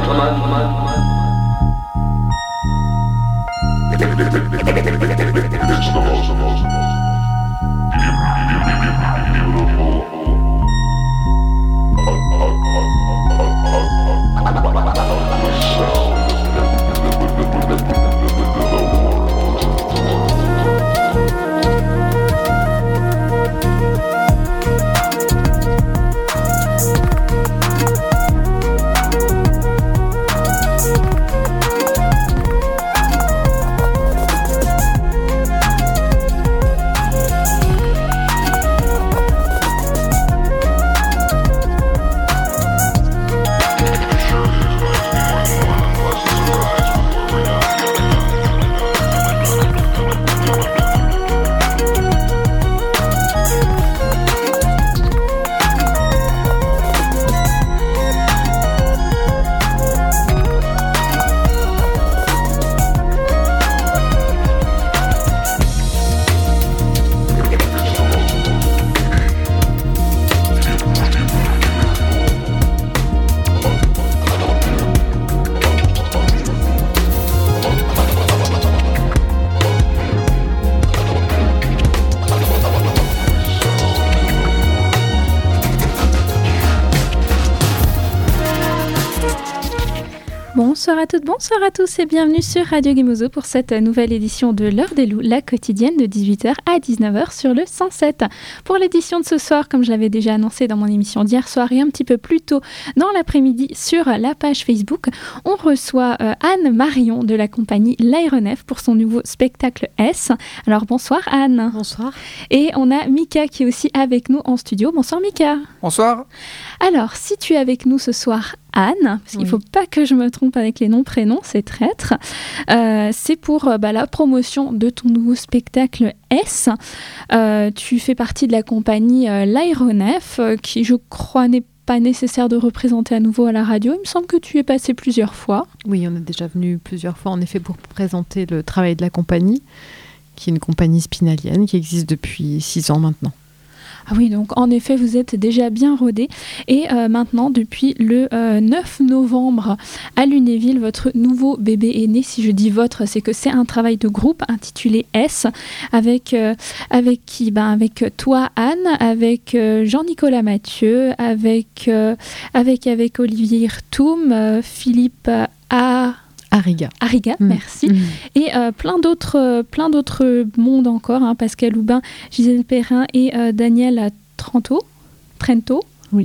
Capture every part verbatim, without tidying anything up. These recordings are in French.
Bonsoir à toutes, bonsoir à tous et bienvenue sur Radio Gemozo pour cette nouvelle édition de l'heure des loups, la quotidienne de dix-huit heures à dix-neuf heures sur le cent sept. Pour l'édition de ce soir, comme je l'avais déjà annoncé dans mon émission d'hier soir et un petit peu plus tôt dans l'après-midi sur la page Facebook, on reçoit euh, Anne Marion de la compagnie L'Aéronef pour son nouveau spectacle S. Alors bonsoir Anne. Bonsoir. Et on a Mika qui est aussi avec nous en studio. Bonsoir Mika. Bonsoir. Alors, si tu es avec nous ce soir, Anne, parce qu'il ne Oui. faut pas que je me trompe avec les noms, prénoms, c'est traître, euh, c'est pour euh, bah, la promotion de ton nouveau spectacle S. Euh, tu fais partie de la compagnie euh, L'Aéronef, euh, qui, je crois, n'est pas nécessaire de représenter à nouveau à la radio. Il me semble que tu es passé plusieurs fois. Oui, on est déjà venu plusieurs fois, en effet, pour présenter le travail de la compagnie, qui est une compagnie spinalienne qui existe depuis six ans maintenant. Ah oui, donc en effet, vous êtes déjà bien rodés. Et euh, maintenant, depuis le euh, neuf novembre à Lunéville, votre nouveau bébé est né. Si je dis votre, c'est que c'est un travail de groupe intitulé S, avec, euh, avec qui ben, avec toi, Anne, avec euh, Jean-Nicolas Mathieu, avec, euh, avec, avec Olivier Hirtoum, euh, Philippe A. Ariga. Ariga, Mmh. merci. Mmh. Et euh, plein d'autres euh, plein d'autres mondes encore, hein, Pascal Houbin, Gisèle Perrin et euh, Daniel Trento. Trento. Oui.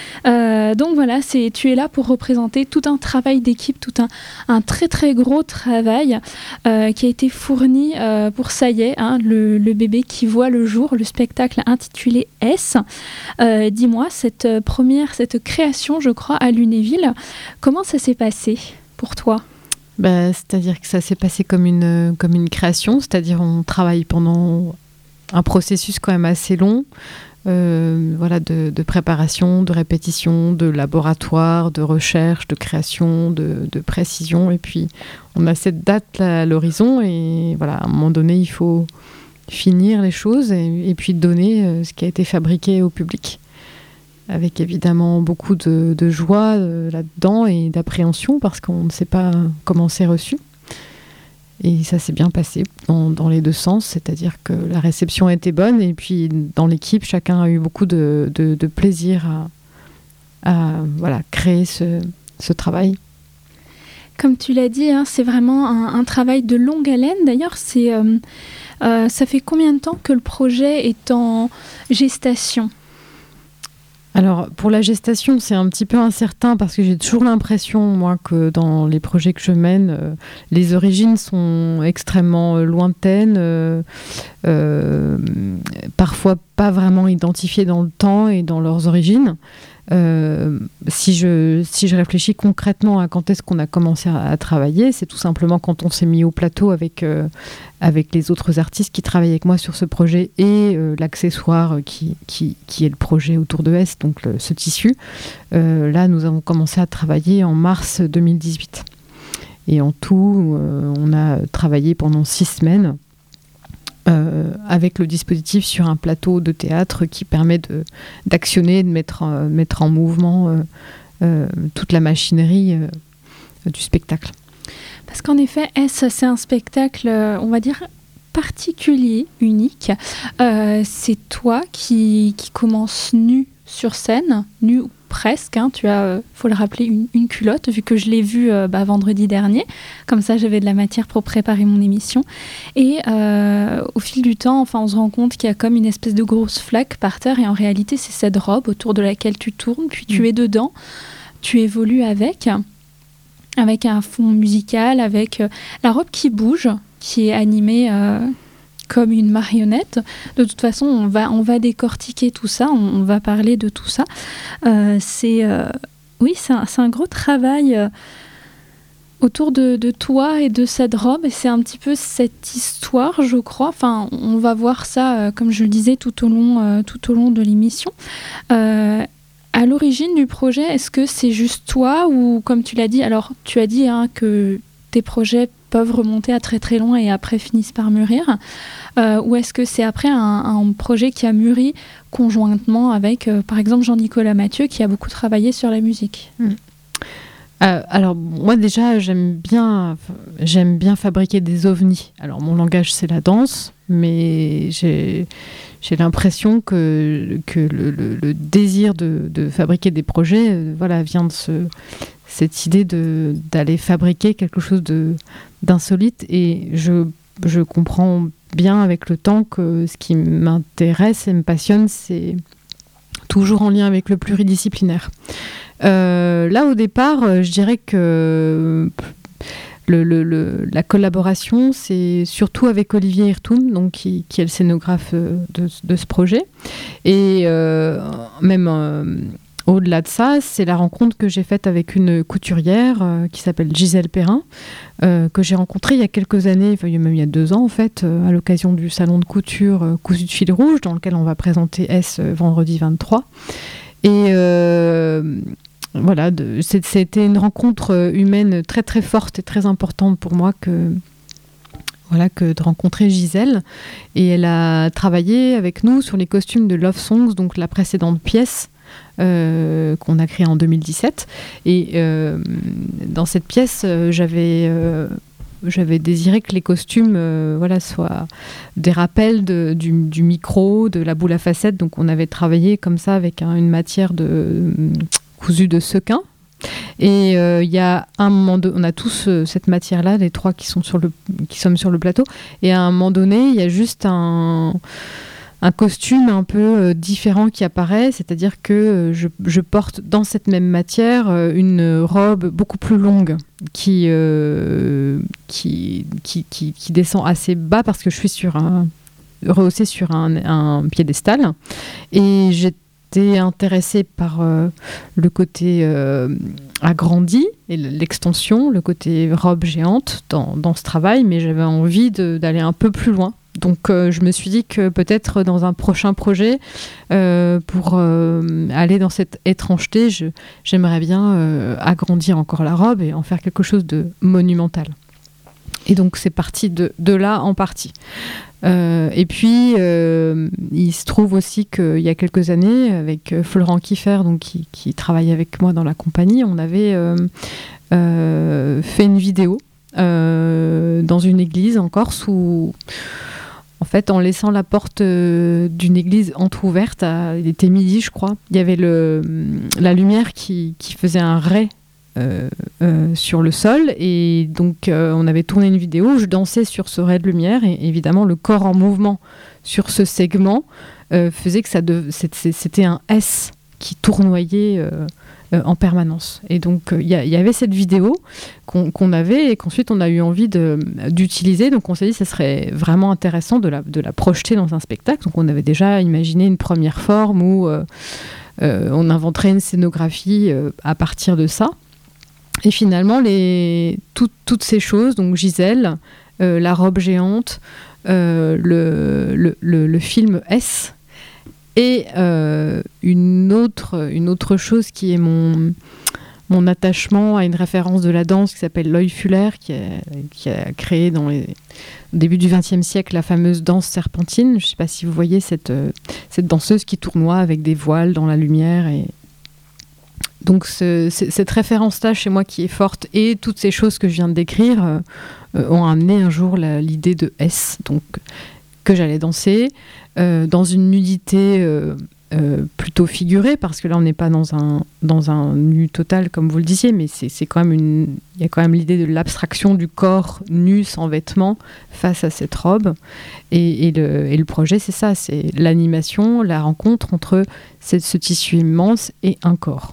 Euh, donc voilà, c'est, tu es là pour représenter tout un travail d'équipe, tout un, un très très gros travail euh, qui a été fourni euh, pour ça y est, hein, le, le bébé qui voit le jour, le spectacle intitulé S. Euh, dis-moi, cette première, cette création, je crois, à Lunéville, comment ça s'est passé pour toi ? Bah, c'est-à-dire que ça s'est passé comme une, comme une création, c'est-à-dire on travaille pendant un processus quand même assez long, euh, voilà, de, de préparation, de répétition, de laboratoire, de recherche, de création, de, de précision, et puis on a cette date là, à l'horizon, et voilà, à un moment donné, il faut finir les choses et, et puis donner euh, ce qui a été fabriqué au public. Avec évidemment beaucoup de, de joie euh, là-dedans et d'appréhension parce qu'on ne sait pas comment c'est reçu. Et ça s'est bien passé dans, dans les deux sens, c'est-à-dire que la réception a été bonne et puis dans l'équipe, chacun a eu beaucoup de, de, de plaisir à, à voilà, créer ce, ce travail. Comme tu l'as dit, hein, c'est vraiment un, un travail de longue haleine. D'ailleurs, c'est, euh, euh, ça fait combien de temps que le projet est en gestation ? Alors, pour la gestation, c'est un petit peu incertain parce que j'ai toujours l'impression, moi, que dans les projets que je mène, euh, les origines sont extrêmement euh, lointaines, euh, euh, parfois pas vraiment identifiées dans le temps et dans leurs origines. Euh, si je, si je réfléchis concrètement à quand est-ce qu'on a commencé à, à travailler, c'est tout simplement quand on s'est mis au plateau avec, euh, avec les autres artistes qui travaillent avec moi sur ce projet et euh, l'accessoire qui, qui, qui est le projet autour de S, donc le, ce tissu. Euh, là, nous avons commencé à travailler en mars deux mille dix-huit. Et en tout, euh, on a travaillé pendant six semaines Euh, avec le dispositif sur un plateau de théâtre qui permet de, d'actionner, de mettre, euh, mettre en mouvement euh, euh, toute la machinerie euh, du spectacle. Parce qu'en effet, S, c'est un spectacle, on va dire, particulier, unique. Euh, c'est toi qui, qui commence nu sur scène, nu ou presque. Hein, tu as, euh, faut le rappeler, une, une culotte, vu que je l'ai vue euh, bah, vendredi dernier. Comme ça, j'avais de la matière pour préparer mon émission. Et euh, au fil du temps, enfin, on se rend compte qu'il y a comme une espèce de grosse flaque par terre. Et en réalité, c'est cette robe autour de laquelle tu tournes, puis tu mmh. es dedans. Tu évolues avec... avec un fond musical, avec euh, la robe qui bouge, qui est animée euh, comme une marionnette. De toute façon, on va, on va décortiquer tout ça, on, on va parler de tout ça. Euh, c'est, euh, oui, c'est un, c'est un gros travail euh, autour de, de toi et de cette robe, et c'est un petit peu cette histoire, je crois. Enfin, on va voir ça, euh, comme je le disais, tout au long, euh, tout au long de l'émission. Euh, À l'origine du projet, est-ce que c'est juste toi ou, comme tu l'as dit, alors tu as dit hein, que tes projets peuvent remonter à très très loin et après finissent par mûrir, euh, ou est-ce que c'est après un, un projet qui a mûri conjointement avec, euh, par exemple, Jean-Nicolas Mathieu qui a beaucoup travaillé sur la musique? Mmh. Euh, alors moi déjà j'aime bien, j'aime bien fabriquer des ovnis. Alors mon langage c'est la danse, mais j'ai, j'ai l'impression que, que le, le, le désir de, de fabriquer des projets euh, voilà, vient de ce, cette idée de, d'aller fabriquer quelque chose de, d'insolite, et je, je comprends bien avec le temps que ce qui m'intéresse et me passionne, c'est toujours en lien avec le pluridisciplinaire. Euh, là, au départ, euh, je dirais que le, le, le, la collaboration, c'est surtout avec Olivier Hirtoun, donc qui, qui est le scénographe de, de ce projet. Et euh, même euh, au-delà de ça, c'est la rencontre que j'ai faite avec une couturière euh, qui s'appelle Gisèle Perrin, euh, que j'ai rencontrée il y a quelques années, enfin, même il y a deux ans en fait, euh, à l'occasion du salon de couture euh, Cousu de fil rouge, dans lequel on va présenter S euh, vendredi vingt-trois. Et euh, voilà, de, c'est, c'était une rencontre humaine très très forte et très importante pour moi que, voilà, que de rencontrer Gisèle. Et elle a travaillé avec nous sur les costumes de Love Songs, donc la précédente pièce euh, qu'on a créée en deux mille dix-sept. Et euh, dans cette pièce, euh, j'avais... Euh, J'avais désiré que les costumes euh, voilà, soient des rappels de, du, du micro, de la boule à facettes. Donc on avait travaillé comme ça avec un, une matière de euh, cousu de sequin. Et il euh, y a un moment, de, on a tous euh, cette matière-là, les trois qui sont sur le, qui sommes sur le plateau. Et à un moment donné, il y a juste un... un costume un peu euh, différent qui apparaît, c'est-à-dire que euh, je, je porte dans cette même matière euh, une robe beaucoup plus longue qui, euh, qui, qui, qui, qui descend assez bas parce que je suis sur un, rehaussée sur un, un piédestal. Et j'étais intéressée par euh, le côté euh, agrandi et l'extension, le côté robe géante dans, dans ce travail, mais j'avais envie de, d'aller un peu plus loin. Donc euh, je me suis dit que peut-être dans un prochain projet, euh, pour euh, aller dans cette étrangeté, je, j'aimerais bien euh, agrandir encore la robe et en faire quelque chose de monumental. Et donc c'est parti de, de là en partie. Euh, et puis euh, il se trouve aussi qu'il y a quelques années, avec Florent Kiefer, donc, qui, qui travaille avec moi dans la compagnie, on avait euh, euh, fait une vidéo euh, dans une église en Corse où... En fait, en laissant la porte euh, d'une église entrouverte, à, il était midi, je crois, il y avait le, la lumière qui, qui faisait un ray euh, euh, sur le sol. Et donc, euh, on avait tourné une vidéo où je dansais sur ce ray de lumière. Et évidemment, le corps en mouvement sur ce segment euh, faisait que ça dev... c'était, c'était un S qui tournoyait euh, euh, en permanence. Et donc, il euh, y, y avait cette vidéo qu'on, qu'on avait et qu'ensuite, on a eu envie de, d'utiliser. Donc, on s'est dit que ce serait vraiment intéressant de la, de la projeter dans un spectacle. Donc, on avait déjà imaginé une première forme où euh, euh, on inventerait une scénographie euh, à partir de ça. Et finalement, les, tout, toutes ces choses, donc Gisèle, euh, la robe géante, euh, le, le, le, le film S, et euh, une, autre, une autre chose qui est mon, mon attachement à une référence de la danse qui s'appelle Loie Fuller, qui a, qui a créé dans les, au début du vingtième siècle la fameuse danse serpentine. Je ne sais pas si vous voyez cette, cette danseuse qui tournoie avec des voiles dans la lumière. Et, donc ce, c- cette référence-là chez moi qui est forte et toutes ces choses que je viens de décrire euh, euh, ont amené un jour la, l'idée de S, donc que j'allais danser euh, dans une nudité euh, euh, plutôt figurée, parce que là on n'est pas dans un, dans un nu total comme vous le disiez, mais c'est, c'est quand même une, il y a quand même l'idée de l'abstraction du corps nu sans vêtements face à cette robe. Et, et, le, et le projet, c'est ça, c'est l'animation, la rencontre entre ce, ce tissu immense et un corps.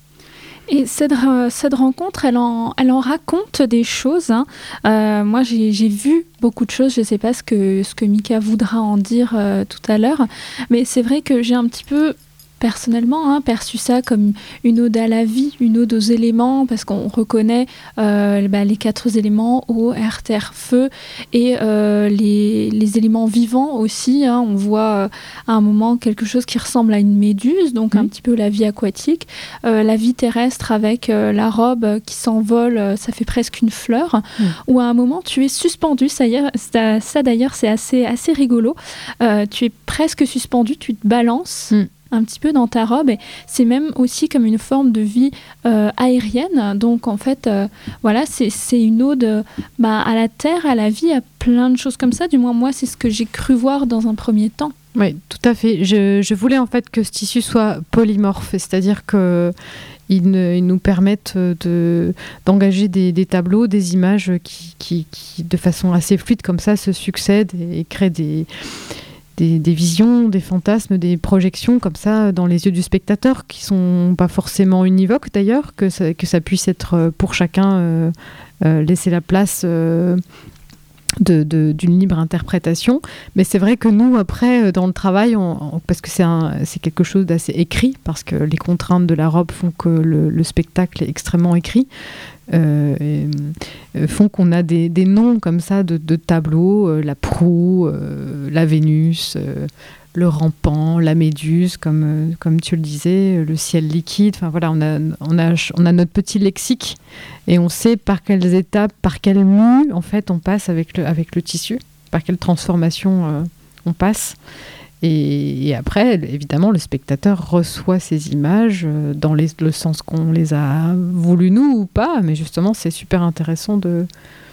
Et cette, cette rencontre, elle en, elle en raconte des choses. Hein. Euh, moi, j'ai, j'ai vu beaucoup de choses. Je ne sais pas ce que, ce que Mika voudra en dire euh, tout à l'heure. Mais c'est vrai que j'ai un petit peu, personnellement, hein, perçu ça comme une ode à la vie, une ode aux éléments, parce qu'on reconnaît euh, bah, les quatre éléments, eau, air, terre, feu, et euh, les, les éléments vivants aussi. Hein. On voit euh, à un moment quelque chose qui ressemble à une méduse, donc mmh. un petit peu la vie aquatique. Euh, la vie terrestre avec euh, la robe qui s'envole, euh, ça fait presque une fleur. Mmh. Ou à un moment, tu es suspendu. Ça, ça, ça d'ailleurs, c'est assez, assez rigolo. Euh, tu es presque suspendu, tu te balances. Mmh. un petit peu dans ta robe, et c'est même aussi comme une forme de vie euh, aérienne. Donc en fait, euh, voilà, c'est, c'est une ode euh, bah, à la terre, à la vie, à plein de choses comme ça. Du moins, moi, c'est ce que j'ai cru voir dans un premier temps. Oui, tout à fait. Je, je voulais en fait que ce tissu soit polymorphe, c'est-à-dire que ils, ne, ils nous permettent de, d'engager des, des tableaux, des images qui, qui, qui, de façon assez fluide comme ça, se succèdent et, et créent des Des, des visions, des fantasmes, des projections comme ça dans les yeux du spectateur, qui sont pas forcément univoques d'ailleurs, que ça, que ça puisse être pour chacun euh, euh, laisser la place euh, de, de, d'une libre interprétation. Mais c'est vrai que nous, après, dans le travail, on, on, parce que c'est, un, c'est quelque chose d'assez écrit, parce que les contraintes de la robe font que le, le spectacle est extrêmement écrit, Euh, et, font qu'on a des, des noms comme ça de, de tableaux, euh, la proue, euh, la Vénus, euh, le rampant, la méduse, comme, euh, comme tu le disais, le ciel liquide. Enfin voilà, on a, on a, on a notre petit lexique et on sait par quelles étapes, par quelle mue en fait on passe avec le, avec le tissu, par quelle transformation euh, on passe. Et, et après, évidemment, le spectateur reçoit ces images dans les, le sens qu'on les a voulu nous ou pas, mais justement, c'est super intéressant de...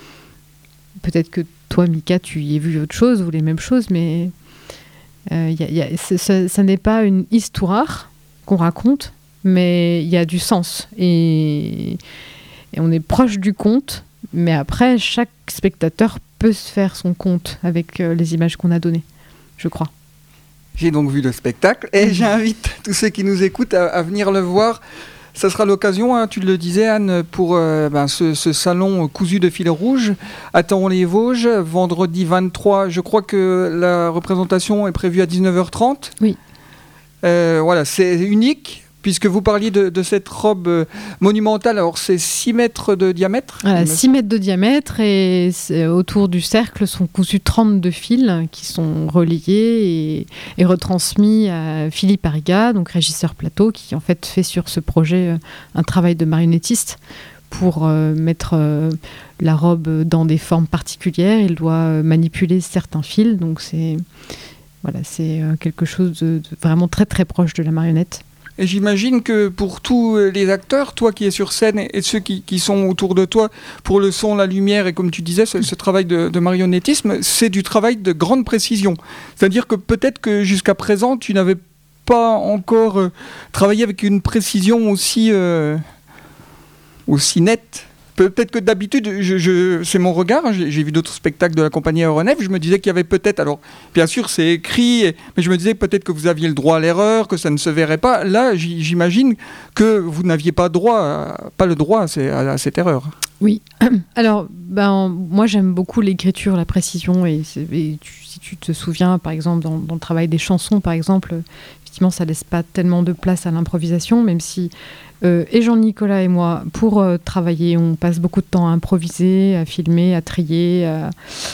Peut-être que toi, Mika, tu y as vu autre chose ou les mêmes choses, mais euh, y a, y a, ce, ce, ce n'est pas une histoire qu'on raconte, mais il y a du sens. Et, et on est proche du conte, mais après, chaque spectateur peut se faire son conte avec euh, les images qu'on a données, je crois. J'ai donc vu le spectacle et j'invite tous ceux qui nous écoutent à, à venir le voir. Ça sera l'occasion, hein, tu le disais Anne, pour euh, ben, ce, ce salon cousu de fil rouge à Thaon-les-Vosges, vendredi vingt-trois. Je crois que la représentation est prévue à dix-neuf heures trente. Oui. Euh, voilà, c'est unique. Puisque vous parliez de, de cette robe euh, monumentale, alors c'est six mètres de diamètre. Voilà, six mètres de diamètre, et autour du cercle sont cousus trente-deux fils qui sont reliés et, et retransmis à Philippe Arriga, donc régisseur plateau, qui en fait fait sur ce projet euh, un travail de marionnettiste pour euh, mettre euh, la robe dans des formes particulières. Il doit euh, manipuler certains fils, donc c'est, voilà, c'est euh, quelque chose de, de vraiment très très proche de la marionnette. Et j'imagine que pour tous les acteurs, toi qui es sur scène et ceux qui, qui sont autour de toi, pour le son, la lumière et comme tu disais, ce, ce travail de, de marionnettisme, c'est du travail de grande précision. C'est-à-dire que peut-être que jusqu'à présent, tu n'avais pas encore euh, travaillé avec une précision aussi, euh, aussi nette. Peut-être que d'habitude, je, je, c'est mon regard, hein, j'ai, j'ai vu d'autres spectacles de la compagnie Aéronef, je me disais qu'il y avait peut-être, alors bien sûr c'est écrit, et, mais je me disais peut-être que vous aviez le droit à l'erreur, que ça ne se verrait pas. Là, j'imagine que vous n'aviez pas, droit à, pas le droit à, ces, à, à cette erreur. Oui, alors ben, moi j'aime beaucoup l'écriture, la précision, et, et tu, si tu te souviens par exemple dans, dans le travail des chansons par exemple, effectivement ça laisse pas tellement de place à l'improvisation, même si euh, et Jean-Nicolas et moi pour euh, travailler on passe beaucoup de temps à improviser, à filmer, à trier, à,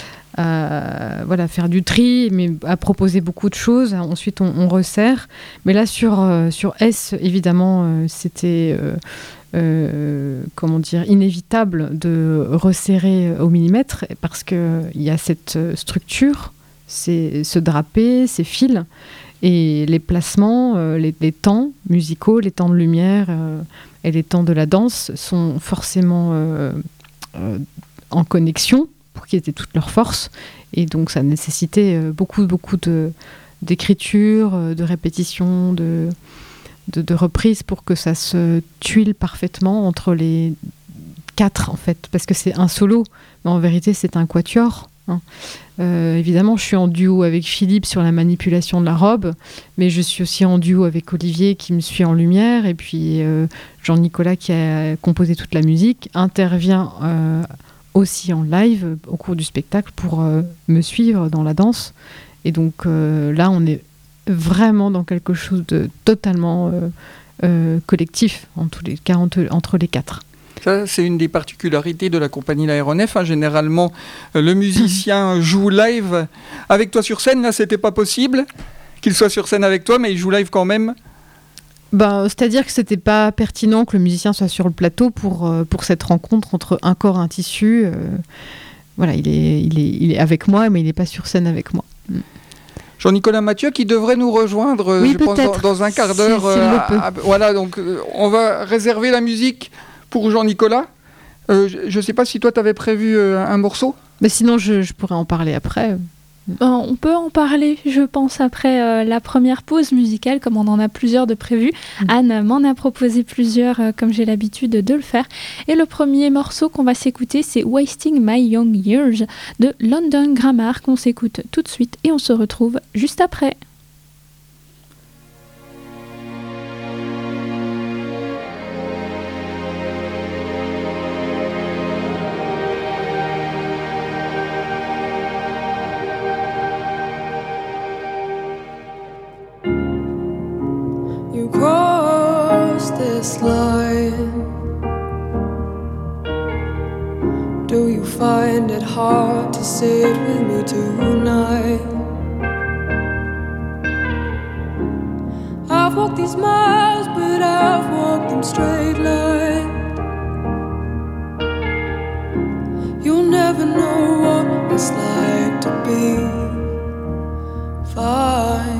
à voilà, faire du tri, mais à proposer beaucoup de choses. Ensuite on, on resserre, mais là sur, euh, sur S évidemment euh, c'était euh, Euh, comment dire, inévitable de resserrer au millimètre parce qu'il y a cette structure, c'est ce drapé, ces fils, Et les placements, euh, les, les temps musicaux, les temps de lumière euh, et les temps de la danse sont forcément euh, euh, en connexion pour qu'ils aient toute leur force. Et donc ça nécessitait euh, beaucoup, beaucoup de, d'écriture, euh, de répétition, de, de, de reprise pour que ça se tuile parfaitement entre les quatre, en fait. Parce que c'est un solo, mais en vérité, c'est un quatuor. Hein. Euh, évidemment, je suis en duo avec Philippe sur la manipulation de la robe, mais je suis aussi en duo avec Olivier qui me suit en lumière, et puis euh, Jean-Nicolas qui a composé toute la musique intervient euh, aussi en live au cours du spectacle pour euh, me suivre dans la danse. Et donc euh, là, on est vraiment dans quelque chose de totalement euh, euh, collectif, en tous les cas, entre, entre les quatre. Ça, c'est une des particularités de la compagnie L'Aéronef. Hein. Généralement, euh, le musicien joue live avec toi sur scène. Là, c'était pas possible qu'il soit sur scène avec toi, mais il joue live quand même. Ben, c'est-à-dire que c'était pas pertinent que le musicien soit sur le plateau pour, euh, pour cette rencontre entre un corps et un tissu. Euh, voilà, il est, il, est, il est avec moi, mais il n'est pas sur scène avec moi. Mm. Jean-Nicolas Mathieu qui devrait nous rejoindre, oui, je pense, dans, dans un quart d'heure. Si, euh, à, à, voilà, donc euh, on va réserver la musique pour Jean-Nicolas. Euh, je ne sais pas si toi, tu avais prévu euh, un morceau. Mais sinon, je, je pourrais en parler après. Euh, on peut en parler, je pense, après euh, la première pause musicale, comme on en a plusieurs de prévues. Mmh. Anne m'en a proposé plusieurs, euh, comme j'ai l'habitude de le faire. Et le premier morceau qu'on va s'écouter, c'est Wasting My Young Years de London Grammar, qu'on s'écoute tout de suite et on se retrouve juste après. Cross this line, do you find it hard to sit with me tonight? I've walked these miles, but I've walked them straight line. You'll never know what it's like to be fine.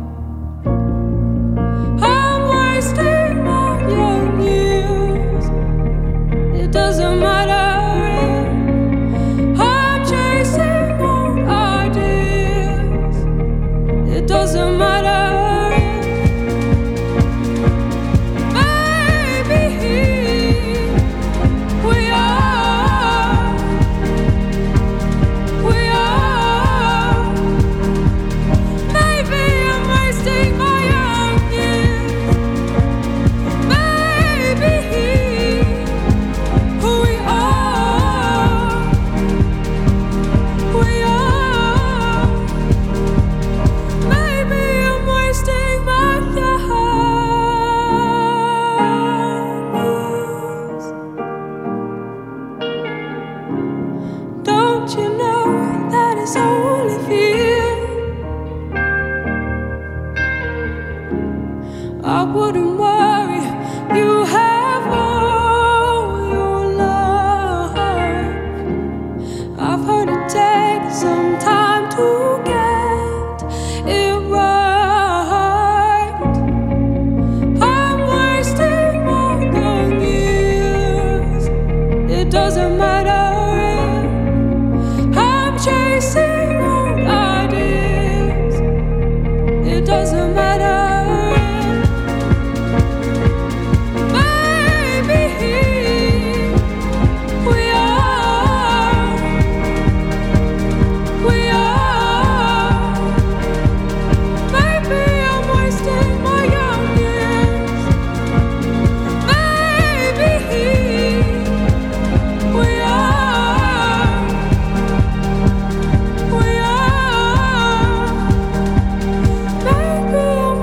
Doesn't matter, I'm chasing old ideas. It doesn't matter, maybe we are, we are. Maybe I'm wasting my young years. Maybe. I wouldn't worry, you have all your life. I've heard it take some time to get it right. I'm wasting my young years. It doesn't matter, I'm chasing old ideas. It doesn't matter. Maybe I'm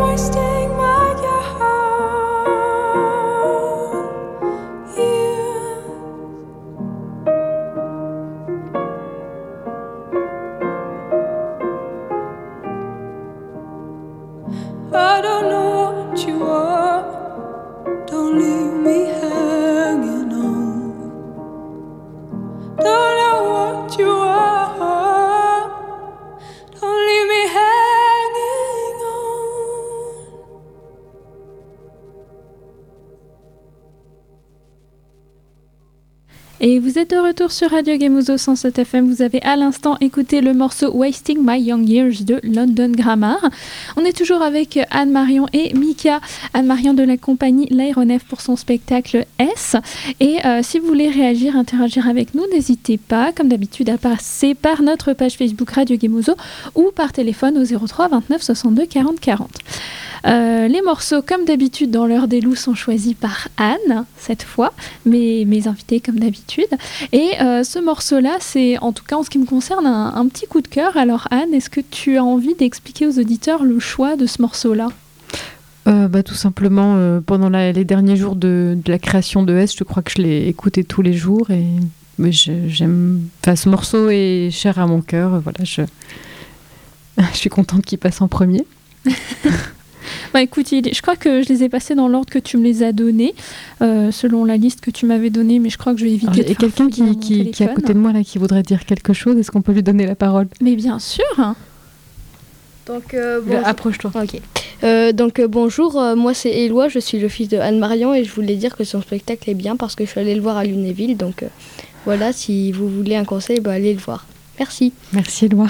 Et vous êtes de retour sur Radio Gemuzo cent sept F M. Vous avez à l'instant écouté le morceau Wasting My Young Years de London Grammar. On est toujours avec Anne-Marion et Mika. Anne-Marion de la compagnie L'Aéronef pour son spectacle S. Et euh, si vous voulez réagir, interagir avec nous, n'hésitez pas, comme d'habitude, à passer par notre page Facebook Radio Gemuzo ou par téléphone au zéro trois vingt-neuf soixante-deux quarante quarante. Euh, les morceaux, comme d'habitude, dans l'heure des loups, sont choisis par Anne, cette fois, mes, mes invités, comme d'habitude. Et euh, ce morceau-là, c'est, en tout cas en ce qui me concerne, un, un petit coup de cœur. Alors Anne, est-ce que tu as envie d'expliquer aux auditeurs le choix de ce morceau-là ? Euh, bah, tout simplement, euh, pendant la, les derniers jours de, de la création de S, je crois que je l'ai écouté tous les jours. Et mais je, j'aime, enfin, ce morceau est cher à mon cœur. Voilà, je, je suis contente qu'il passe en premier. Bah écoute, je crois que je les ai passés dans l'ordre que tu me les as donnés, euh, selon la liste que tu m'avais donnée, mais je crois que je vais éviter. Alors, de et quelqu'un qui, qui, qui est à côté de moi là, qui voudrait dire quelque chose, est-ce qu'on peut lui donner la parole ? Mais bien sûr. Donc euh, bon, approche-toi. Ok. Euh, donc euh, bonjour, euh, moi c'est Éloi, je suis le fils de Anne-Marion et je voulais dire que son spectacle est bien parce que je suis allée le voir à Lunéville. Donc euh, voilà, si vous voulez un conseil, bah, allez le voir. Merci. Merci Éloi.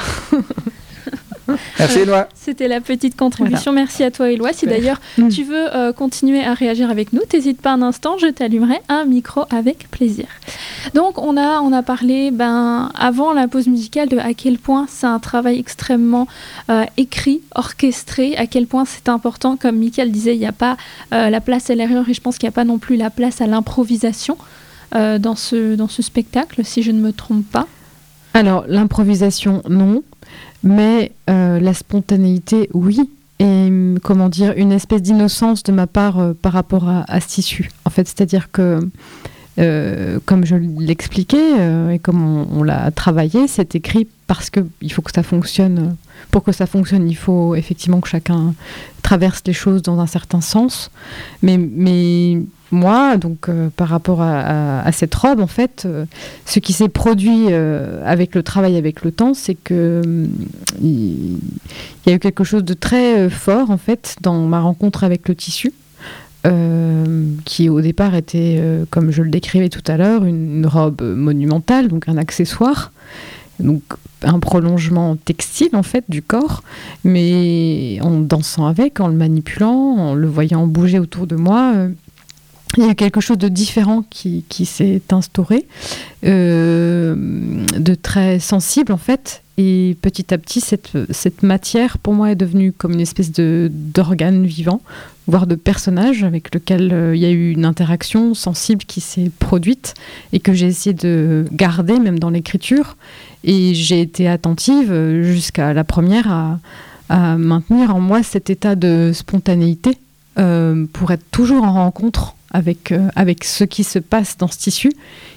Merci Éloi. C'était la petite contribution. Voilà. Merci à toi Éloi. Si d'ailleurs mmh. tu veux euh, continuer à réagir avec nous, n'hésite pas un instant, je t'allumerai un micro avec plaisir. Donc on a, on a parlé ben, avant la pause musicale de à quel point c'est un travail extrêmement euh, écrit, orchestré, à quel point c'est important, comme Mickaël disait, il n'y a pas euh, la place à l'erreur et je pense qu'il n'y a pas non plus la place à l'improvisation euh, dans, ce, dans ce spectacle, si je ne me trompe pas. Alors l'improvisation, non. Mais euh, la spontanéité, oui, et comment dire, une espèce d'innocence de ma part euh, par rapport à, à ce tissu. En fait, c'est-à-dire que, euh, comme je l'expliquais euh, et comme on, on l'a travaillé, c'est écrit parce qu'il faut que ça fonctionne. Pour que ça fonctionne, il faut effectivement que chacun traverse les choses dans un certain sens. Mais, mais moi, donc, euh, par rapport à, à, à cette robe, en fait, euh, ce qui s'est produit euh, avec le travail, avec le temps, c'est que euh, il y a eu quelque chose de très euh, fort, en fait, dans ma rencontre avec le tissu, euh, qui au départ était, euh, comme je le décrivais tout à l'heure, une, une robe monumentale, donc un accessoire, donc un prolongement textile en fait du corps, mais en dansant avec, en le manipulant, en le voyant bouger autour de moi, euh, il y a quelque chose de différent qui, qui s'est instauré, euh, de très sensible en fait, et petit à petit cette, cette matière pour moi est devenue comme une espèce de, d'organe vivant, voire de personnage avec lequel euh, il y a eu une interaction sensible qui s'est produite et que j'ai essayé de garder même dans l'écriture. Et j'ai été attentive jusqu'à la première à, à maintenir en moi cet état de spontanéité euh, pour être toujours en rencontre avec, euh, avec ce qui se passe dans ce tissu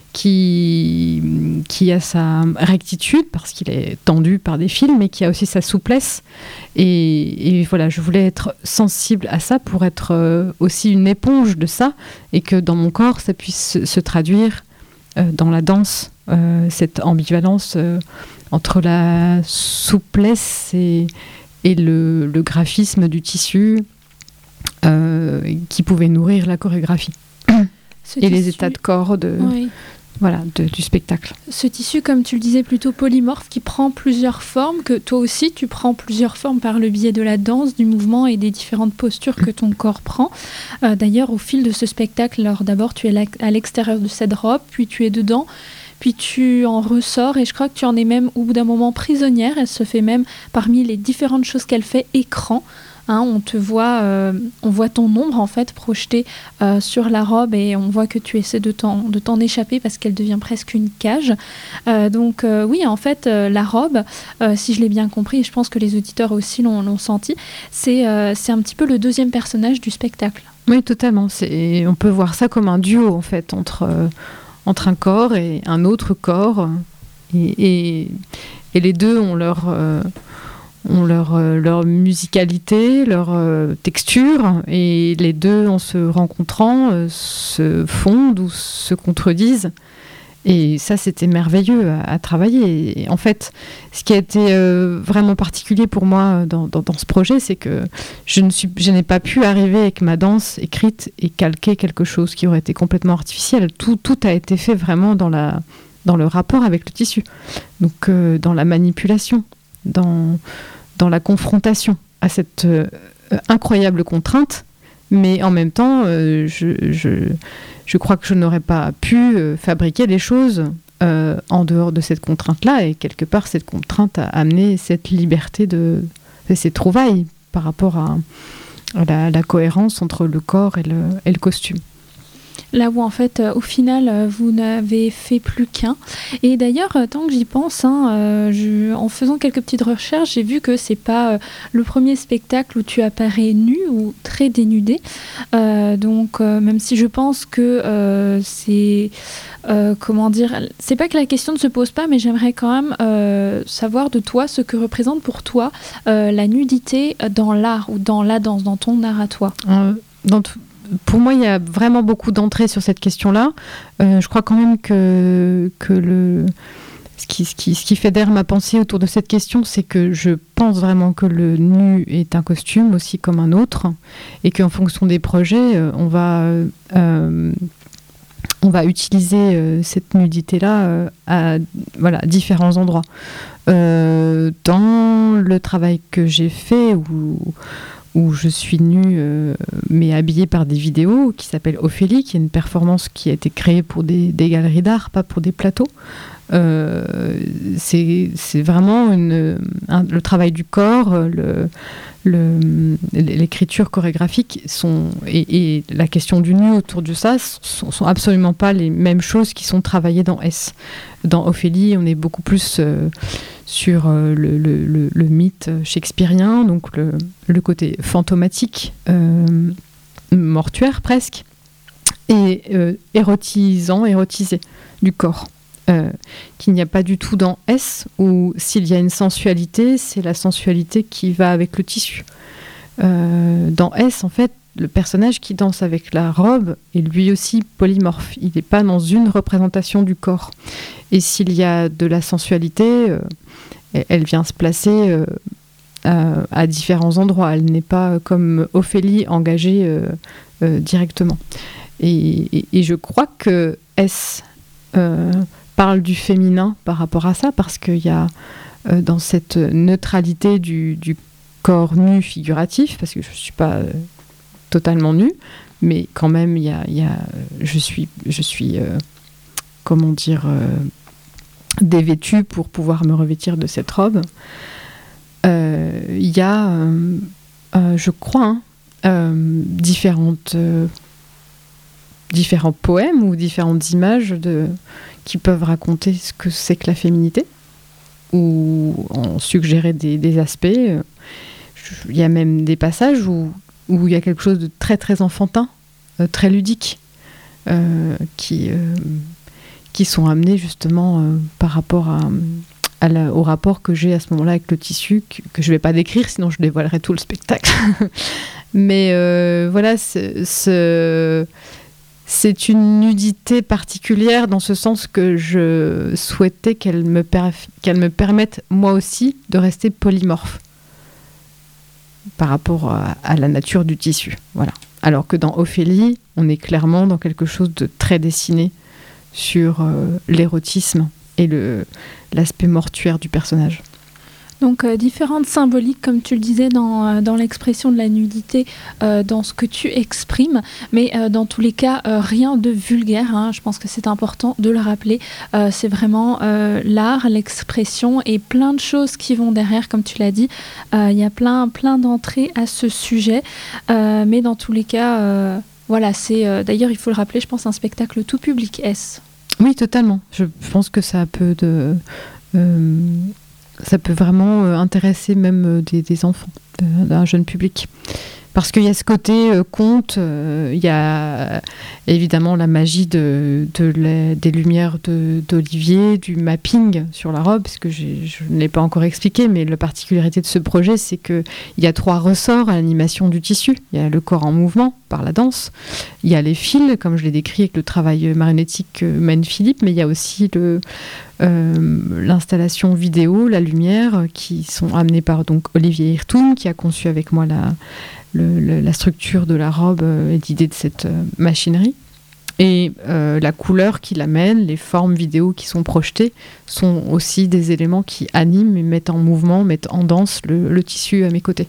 qui, qui a sa rectitude parce qu'il est tendu par des fils, mais qui a aussi sa souplesse. Et, et voilà, je voulais être sensible à ça pour être euh, aussi une éponge de ça et que dans mon corps, ça puisse se, se traduire euh, dans la danse. Euh, cette ambivalence euh, entre la souplesse et, et le, le graphisme du tissu euh, qui pouvait nourrir la chorégraphie Ce et tissu... les états de corps de, oui. voilà, de, du spectacle. Ce tissu, comme tu le disais, plutôt polymorphe, qui prend plusieurs formes, que toi aussi tu prends plusieurs formes par le biais de la danse, du mouvement et des différentes postures que ton corps prend. Euh, d'ailleurs, au fil de ce spectacle, alors d'abord tu es à l'extérieur de cette robe, puis tu es dedans, puis tu en ressors et je crois que tu en es même au bout d'un moment prisonnière. Elle se fait même, parmi les différentes choses qu'elle fait, écran. Hein, on te voit, euh, on voit ton ombre en fait projetée euh, sur la robe et on voit que tu essaies de t'en, de t'en échapper parce qu'elle devient presque une cage. Euh, donc euh, oui, en fait, euh, la robe, euh, si je l'ai bien compris, et je pense que les auditeurs aussi l'ont, l'ont senti, c'est, euh, c'est un petit peu le deuxième personnage du spectacle. Oui, totalement. C'est, on peut voir ça comme un duo en fait entre... Euh, entre un corps et un autre corps. Et, et, et les deux ont leur, euh, ont leur, euh, leur musicalité, leur euh, texture. Et les deux, en se rencontrant, euh, se fondent ou se contredisent. Et ça, c'était merveilleux à, à travailler. Et en fait, ce qui a été euh, vraiment particulier pour moi dans, dans, dans ce projet, c'est que je, ne suis, je n'ai pas pu arriver avec ma danse écrite et calquer quelque chose qui aurait été complètement artificiel. Tout, tout a été fait vraiment dans, la, dans le rapport avec le tissu. Donc, euh, dans la manipulation, dans, dans la confrontation à cette euh, incroyable contrainte. Mais en même temps, euh, je... je Je crois que je n'aurais pas pu euh, fabriquer les choses euh, en dehors de cette contrainte-là. Et quelque part, cette contrainte a amené cette liberté, de, de ces trouvailles par rapport à, à la, la cohérence entre le corps et le, et le costume. Là où en fait, euh, au final, euh, vous n'avez fait plus qu'un. Et d'ailleurs, euh, tant que j'y pense, hein, euh, je, en faisant quelques petites recherches, j'ai vu que c'est pas euh, le premier spectacle où tu apparais nu ou très dénudé. Euh, donc, euh, même si je pense que euh, c'est... Euh, comment dire, c'est pas que la question ne se pose pas, mais j'aimerais quand même euh, savoir de toi ce que représente pour toi euh, la nudité dans l'art ou dans la danse, dans ton art à toi. Euh, dans tout... Pour moi, il y a vraiment beaucoup d'entrées sur cette question-là. Euh, je crois quand même que, que le, ce, qui, ce, qui, ce qui fédère ma pensée autour de cette question, c'est que je pense vraiment que le nu est un costume aussi comme un autre, et qu'en fonction des projets, on va, euh, on va utiliser euh, cette nudité-là euh, à voilà, différents endroits. Euh, dans le travail que j'ai fait, où où je suis nue, euh, mais habillée par des vidéos, qui s'appelle Ophélie, qui est une performance qui a été créée pour des, des galeries d'art, pas pour des plateaux. Euh, c'est, c'est vraiment une, un, le travail du corps, le, le, l'écriture chorégraphique sont, et, et la question du nu autour de ça sont, sont absolument pas les mêmes choses qui sont travaillées dans S. Dans Ophélie, on est beaucoup plus euh, sur euh, le, le, le, le mythe shakespearien, donc le, le côté fantomatique, euh, mortuaire presque, et euh, érotisant, érotisé du corps. Euh, qu'il n'y a pas du tout dans S, où s'il y a une sensualité, c'est la sensualité qui va avec le tissu. Euh, dans S, en fait, le personnage qui danse avec la robe est lui aussi polymorphe. Il n'est pas dans une représentation du corps. Et s'il y a de la sensualité, euh, elle vient se placer euh, à, à différents endroits. Elle n'est pas comme Ophélie engagée euh, euh, directement. Et, et, et je crois que S... Euh, parle du féminin par rapport à ça, parce qu'il y a euh, dans cette neutralité du, du corps nu figuratif, parce que je ne suis pas euh, totalement nue, mais quand même, il y a, y a, je suis, je suis euh, comment dire, euh, dévêtue pour pouvoir me revêtir de cette robe. Il euh, y a, euh, euh, je crois, hein, euh, différentes... Euh, différents poèmes ou différentes images de, qui peuvent raconter ce que c'est que la féminité ou en suggérer des, des aspects. Il y a même des passages où, où il y a quelque chose de très très enfantin, euh, très ludique, euh, qui, euh, qui sont amenés justement euh, par rapport à, à la, au rapport que j'ai à ce moment-là avec le tissu, que, que je ne vais pas décrire, sinon je dévoilerai tout le spectacle. Mais euh, voilà, ce... ce C'est une nudité particulière dans ce sens que je souhaitais qu'elle me, per- qu'elle me permette, moi aussi, de rester polymorphe par rapport à, à la nature du tissu. Voilà. Alors que dans Ophélie, on est clairement dans quelque chose de très dessiné sur euh, l'érotisme et le, l'aspect mortuaire du personnage. Donc euh, différentes symboliques, comme tu le disais, dans, euh, dans l'expression de la nudité, euh, dans ce que tu exprimes, mais euh, dans tous les cas, euh, rien de vulgaire, hein, je pense que c'est important de le rappeler, euh, c'est vraiment euh, l'art, l'expression et plein de choses qui vont derrière, comme tu l'as dit, il euh, y a plein, plein d'entrées à ce sujet, euh, mais dans tous les cas, euh, voilà, c'est euh, d'ailleurs, il faut le rappeler, je pense, un spectacle tout public, S. Oui, totalement, je pense que ça peut de... Euh... Ça peut vraiment euh, intéresser même euh, des, des enfants, euh, d'un jeune public. Parce qu'il y a ce côté euh, conte, euh, il y a évidemment la magie de, de la, des lumières de, d'Olivier, du mapping sur la robe, parce que j'ai, je ne l'ai pas encore expliqué, mais la particularité de ce projet, c'est qu'il y a trois ressorts à l'animation du tissu. Il y a le corps en mouvement par la danse, il y a les fils, comme je l'ai décrit avec le travail marionnettique que mène Philippe, mais il y a aussi le, euh, l'installation vidéo, la lumière, qui sont amenées par donc, Olivier Hirtoun, qui a conçu avec moi la... Le, le, la structure de la robe euh, et l'idée de cette euh, machinerie. Et euh, la couleur qui l'amène, les formes vidéo qui sont projetées, sont aussi des éléments qui animent et mettent en mouvement, mettent en danse le, le tissu à mes côtés.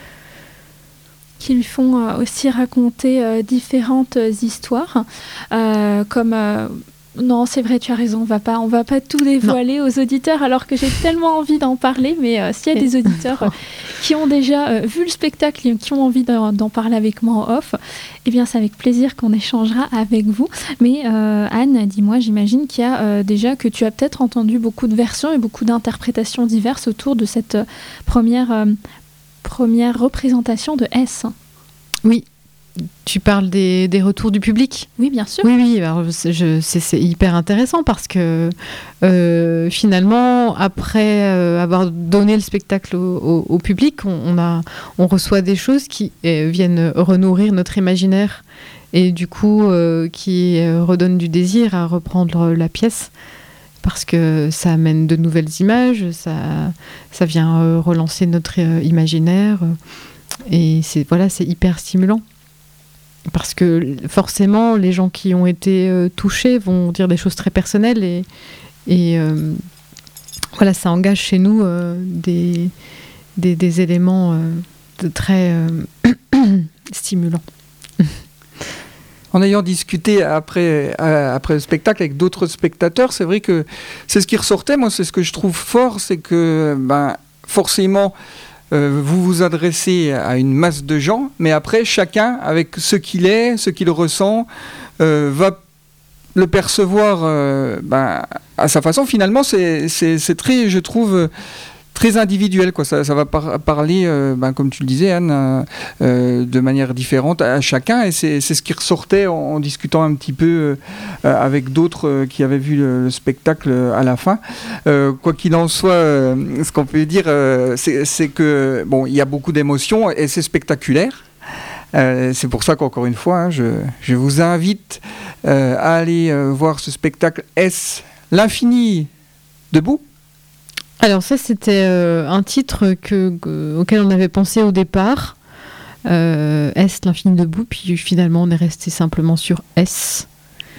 Qui lui font euh, aussi raconter euh, différentes euh, histoires, euh, comme... Euh Non, c'est vrai, tu as raison, on va pas, on va pas tout dévoiler non. aux auditeurs, alors que j'ai tellement envie d'en parler, mais euh, s'il y a des auditeurs euh, qui ont déjà euh, vu le spectacle et qui ont envie d'en, d'en parler avec moi en off, eh bien c'est avec plaisir qu'on échangera avec vous. Mais euh, Anne, dis-moi, j'imagine qu'il y a euh, déjà, que tu as peut-être entendu beaucoup de versions et beaucoup d'interprétations diverses autour de cette euh, première, euh, première représentation de S. Oui. Tu parles des, des retours du public ? Oui, bien sûr. Oui, oui, alors je, c'est, c'est hyper intéressant parce que euh, finalement, après euh, avoir donné le spectacle au, au, au public, on, on, a, on reçoit des choses qui euh, viennent renourrir notre imaginaire et du coup euh, qui euh, redonnent du désir à reprendre la pièce parce que ça amène de nouvelles images, ça, ça vient euh, relancer notre euh, imaginaire et c'est, voilà, c'est hyper stimulant. Parce que forcément, les gens qui ont été euh, touchés vont dire des choses très personnelles et, et euh, voilà, ça engage chez nous euh, des, des, des éléments euh, de très euh, stimulants. En ayant discuté après, euh, après le spectacle avec d'autres spectateurs, c'est vrai que c'est ce qui ressortait. Moi, c'est ce que je trouve fort, c'est que ben, forcément... Euh, vous vous adressez à une masse de gens, mais après, chacun, avec ce qu'il est, ce qu'il ressent, euh, va le percevoir euh, ben, à sa façon. Finalement, c'est, c'est, c'est très, je trouve, très individuel, quoi. Ça, ça va par- parler, euh, ben, comme tu le disais, Anne, euh, euh, de manière différente à chacun, et c'est, c'est ce qui ressortait en, en discutant un petit peu euh, avec d'autres euh, qui avaient vu le, le spectacle à la fin. Euh, quoi qu'il en soit, euh, ce qu'on peut dire, euh, c'est, c'est que bon, il y a beaucoup d'émotions et c'est spectaculaire. Euh, c'est pour ça qu'encore une fois, hein, je, je vous invite euh, à aller euh, voir ce spectacle S, l'infini debout. Alors ça, c'était euh, un titre que, que, auquel on avait pensé au départ, euh, S, l'infini debout, puis finalement on est resté simplement sur S.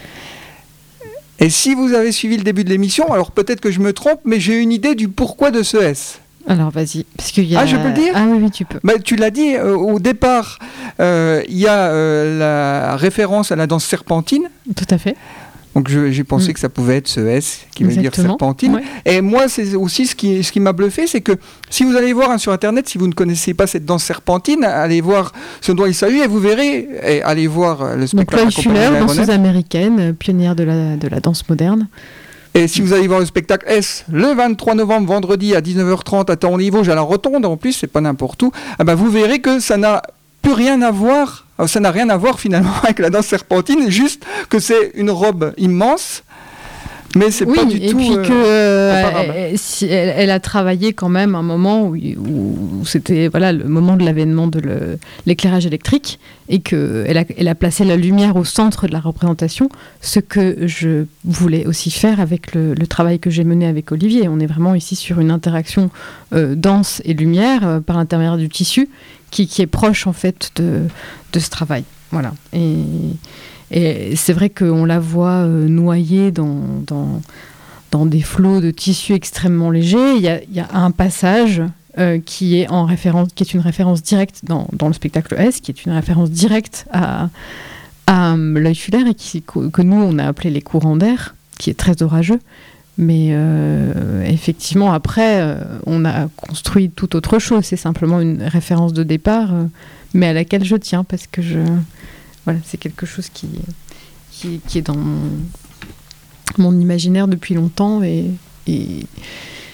Et si vous avez suivi le début de l'émission, alors peut-être que je me trompe, mais j'ai une idée du pourquoi de ce S. Alors vas-y, parce qu'il y a... Ah, je peux le dire ? Ah oui, oui, tu peux. Bah, tu l'as dit, euh, au départ, euh, il y a euh, la référence à la danse serpentine. Tout à fait. Donc je, j'ai pensé mmh. que ça pouvait être ce S qui veut dire serpentine. Ouais. Et moi, c'est aussi ce qui, ce qui m'a bluffé, c'est que si vous allez voir hein, sur Internet, si vous ne connaissez pas cette danse serpentine, allez voir ce dont il s'agit et vous verrez, et allez voir le spectacle. Donc Chloé Fuller, danseuse américaine, pionnière de la, de la danse moderne. Et si vous allez voir le spectacle S le vingt-trois novembre, vendredi à dix-neuf heures trente à Temps-Livauge à la Rotonde, en plus, c'est pas n'importe où, eh ben vous verrez que ça n'a plus rien à voir. Ça n'a rien à voir finalement avec la danse serpentine, juste que c'est une robe immense, mais c'est oui, pas du et tout. Oui, et puis euh, qu'elle elle, si, elle, elle a travaillé quand même un moment où, où c'était voilà, le moment de l'avènement de le, l'éclairage électrique et qu'elle a, elle a placé la lumière au centre de la représentation, ce que je voulais aussi faire avec le, le travail que j'ai mené avec Olivier. On est vraiment ici sur une interaction euh, danse et lumière euh, par l'intermédiaire du tissu. Qui, qui est proche en fait de, de ce travail. Voilà. Et, et c'est vrai qu'on la voit euh, noyée dans, dans, dans des flots de tissu extrêmement légers. Il y a, il y a un passage euh, qui est en référence, qui est une référence directe dans, dans le spectacle S, qui est une référence directe à, à um, l'œil Fuller et qui, que, que nous on a appelé les courants d'air, qui est très orageux. Mais euh, effectivement, après, euh, on a construit tout autre chose. C'est simplement une référence de départ, euh, mais à laquelle je tiens parce que je, voilà, c'est quelque chose qui, qui, qui est dans mon, mon imaginaire depuis longtemps et, et,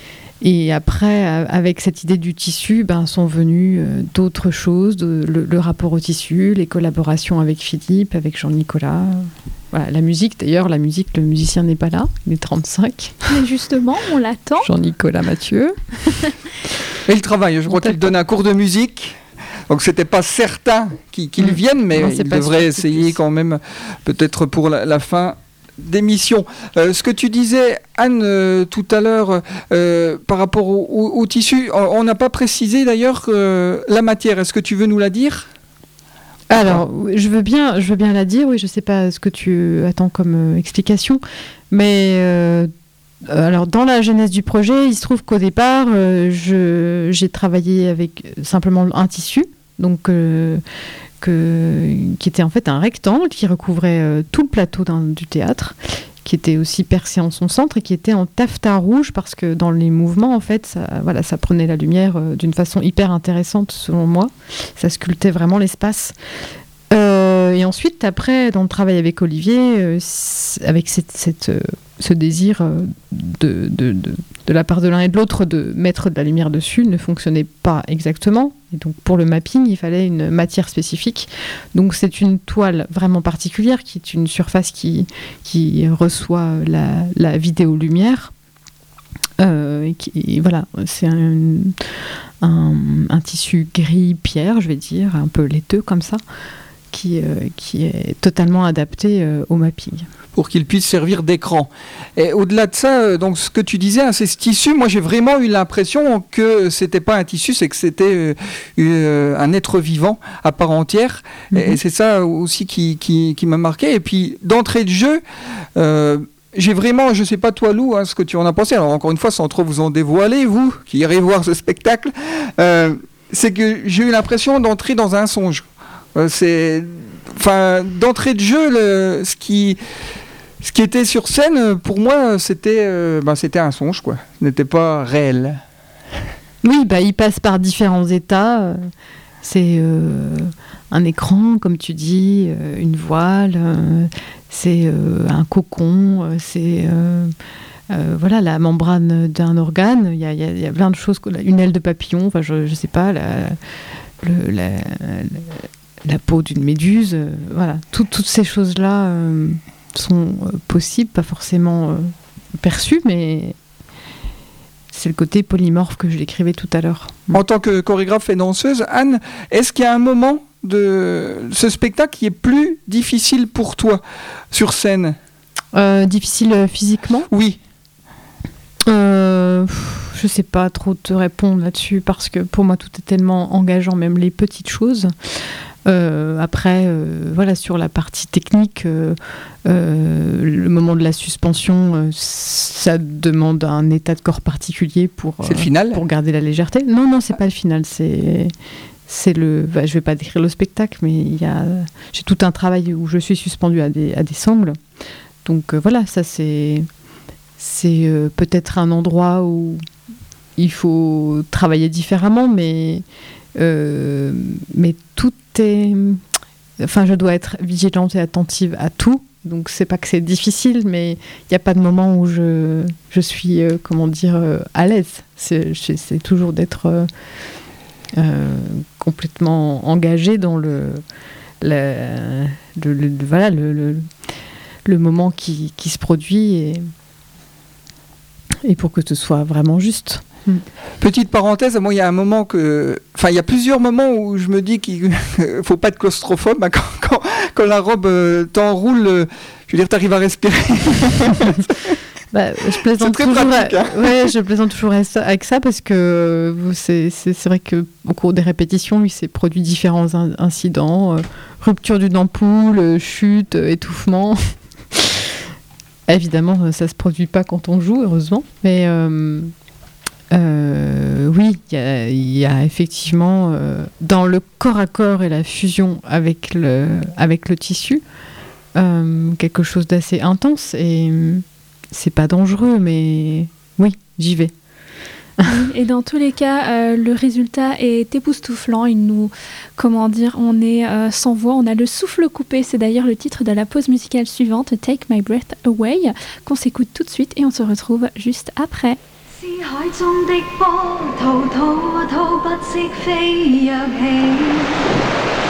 Et après, avec cette idée du tissu, ben, sont venues euh, d'autres choses, de, le, le rapport au tissu, les collaborations avec Philippe, avec Jean-Nicolas. Voilà, la musique, d'ailleurs, la musique, le musicien n'est pas là, il est trente-cinq. Mais justement, on l'attend. Jean-Nicolas Mathieu. Et le travail, je crois qu'il donne un cours de musique. Donc c'était pas certain qu'il, qu'il mmh. vienne, mais non, il devrait essayer quand même, peut-être pour la, la fin d'émission. Euh, ce que tu disais, Anne, euh, tout à l'heure, euh, par rapport au, au, au tissu, on n'a pas précisé d'ailleurs euh, la matière. Est-ce que tu veux nous la dire ? Alors, je veux bien, je veux bien la dire. Oui, je ne sais pas ce que tu attends comme euh, explication, mais euh, alors dans la genèse du projet, il se trouve qu'au départ, euh, je, j'ai travaillé avec simplement un tissu, donc euh, que, qui était en fait un rectangle qui recouvrait euh, tout le plateau d'un, du théâtre, qui était aussi percé en son centre et qui était en taffetas rouge parce que dans les mouvements, en fait, ça, voilà, ça prenait la lumière euh, d'une façon hyper intéressante selon moi. Ça sculptait vraiment l'espace. Euh, et ensuite, après, dans le travail avec Olivier, euh, avec cette, cette, euh, ce désir euh, de, de, de, de la part de l'un et de l'autre de mettre de la lumière dessus ne fonctionnait pas exactement. Et donc, pour le mapping, il fallait une matière spécifique. Donc, c'est une toile vraiment particulière qui est une surface qui, qui reçoit la, la vidéolumière. Euh, et qui, et voilà, c'est un, un, un tissu gris-pierre, je vais dire, un peu laiteux comme ça. Qui, euh, qui est totalement adapté euh, au mapping. Pour qu'il puisse servir d'écran. Et au-delà de ça, euh, donc ce que tu disais, hein, c'est ce tissu, moi j'ai vraiment eu l'impression que c'était pas un tissu, c'est que c'était euh, un être vivant à part entière. Mm-hmm. Et, et c'est ça aussi qui, qui, qui m'a marqué. Et puis d'entrée de jeu, euh, j'ai vraiment, je sais pas toi Lou, hein, ce que tu en as pensé, alors encore une fois, sans trop vous en dévoiler, vous qui irez voir ce spectacle, euh, c'est que j'ai eu l'impression d'entrer dans un songe. C'est, enfin, d'entrée de jeu, le, ce qui, ce qui était sur scène, pour moi, c'était, euh, ben, c'était un songe, quoi. Ce n'était pas réel. Oui, bah, il passe par différents états. C'est euh, un écran, comme tu dis, euh, une voile, euh, c'est euh, un cocon, euh, c'est euh, euh, voilà, la membrane d'un organe. Il y a, y, y a plein de choses, une aile de papillon. Enfin, je, je sais pas, la, le, la, la la peau d'une méduse, euh, voilà, Tout, toutes ces choses-là euh, sont euh, possibles, pas forcément euh, perçues, mais c'est le côté polymorphe que je décrivais tout à l'heure. En tant que chorégraphe et danseuse, Anne, est-ce qu'il y a un moment de ce spectacle qui est plus difficile pour toi sur scène ? euh, Difficile physiquement ? Oui. Euh, je sais pas trop te répondre là-dessus parce que pour moi tout est tellement engageant, même les petites choses. Euh, après, euh, voilà, sur la partie technique, euh, euh, le moment de la suspension, euh, ça demande un état de corps particulier pour, c'est le final euh, pour garder la légèreté. Non, non, c'est pas le final. C'est, c'est le. Bah, je vais pas décrire le spectacle, mais il y a. J'ai tout un travail où je suis suspendue à des à des sangles. Donc euh, voilà, ça c'est c'est euh, peut-être un endroit où il faut travailler différemment, mais euh, mais tout est, enfin, je dois être vigilante et attentive à tout. Donc, c'est pas que c'est difficile, mais il n'y a pas de moment où je, je suis, euh, comment dire, euh, à l'aise. C'est, c'est toujours d'être euh, euh, complètement engagée dans le, le, le, le voilà, le, le, le moment qui, qui se produit et, et pour que ce soit vraiment juste. Hmm. Petite parenthèse, moi il y a un moment que, enfin il y a plusieurs moments où je me dis qu'il faut pas être claustrophobe, hein, quand, quand, quand la robe euh, t'enroule, euh, je veux dire t'arrives à respirer. Bah, je plaisante toujours. Pratique, hein. Ouais, je plaisante toujours avec ça parce que c'est, c'est, c'est vrai que au cours des répétitions, il s'est produit différents in- incidents, euh, rupture d'une ampoule, chute, étouffement. Évidemment, ça se produit pas quand on joue, heureusement, mais euh, Euh, oui, il y, y a effectivement euh, dans le corps à corps et la fusion avec le, avec le tissu euh, quelque chose d'assez intense et c'est pas dangereux, mais oui, j'y vais. Et dans tous les cas, euh, le résultat est époustouflant. Il nous, comment dire, on est euh, sans voix, on a le souffle coupé. C'est d'ailleurs le titre de la pause musicale suivante, Take My Breath Away, qu'on s'écoute tout de suite et on se retrouve juste après. See 海中的波滔滔滔不息飛躍起。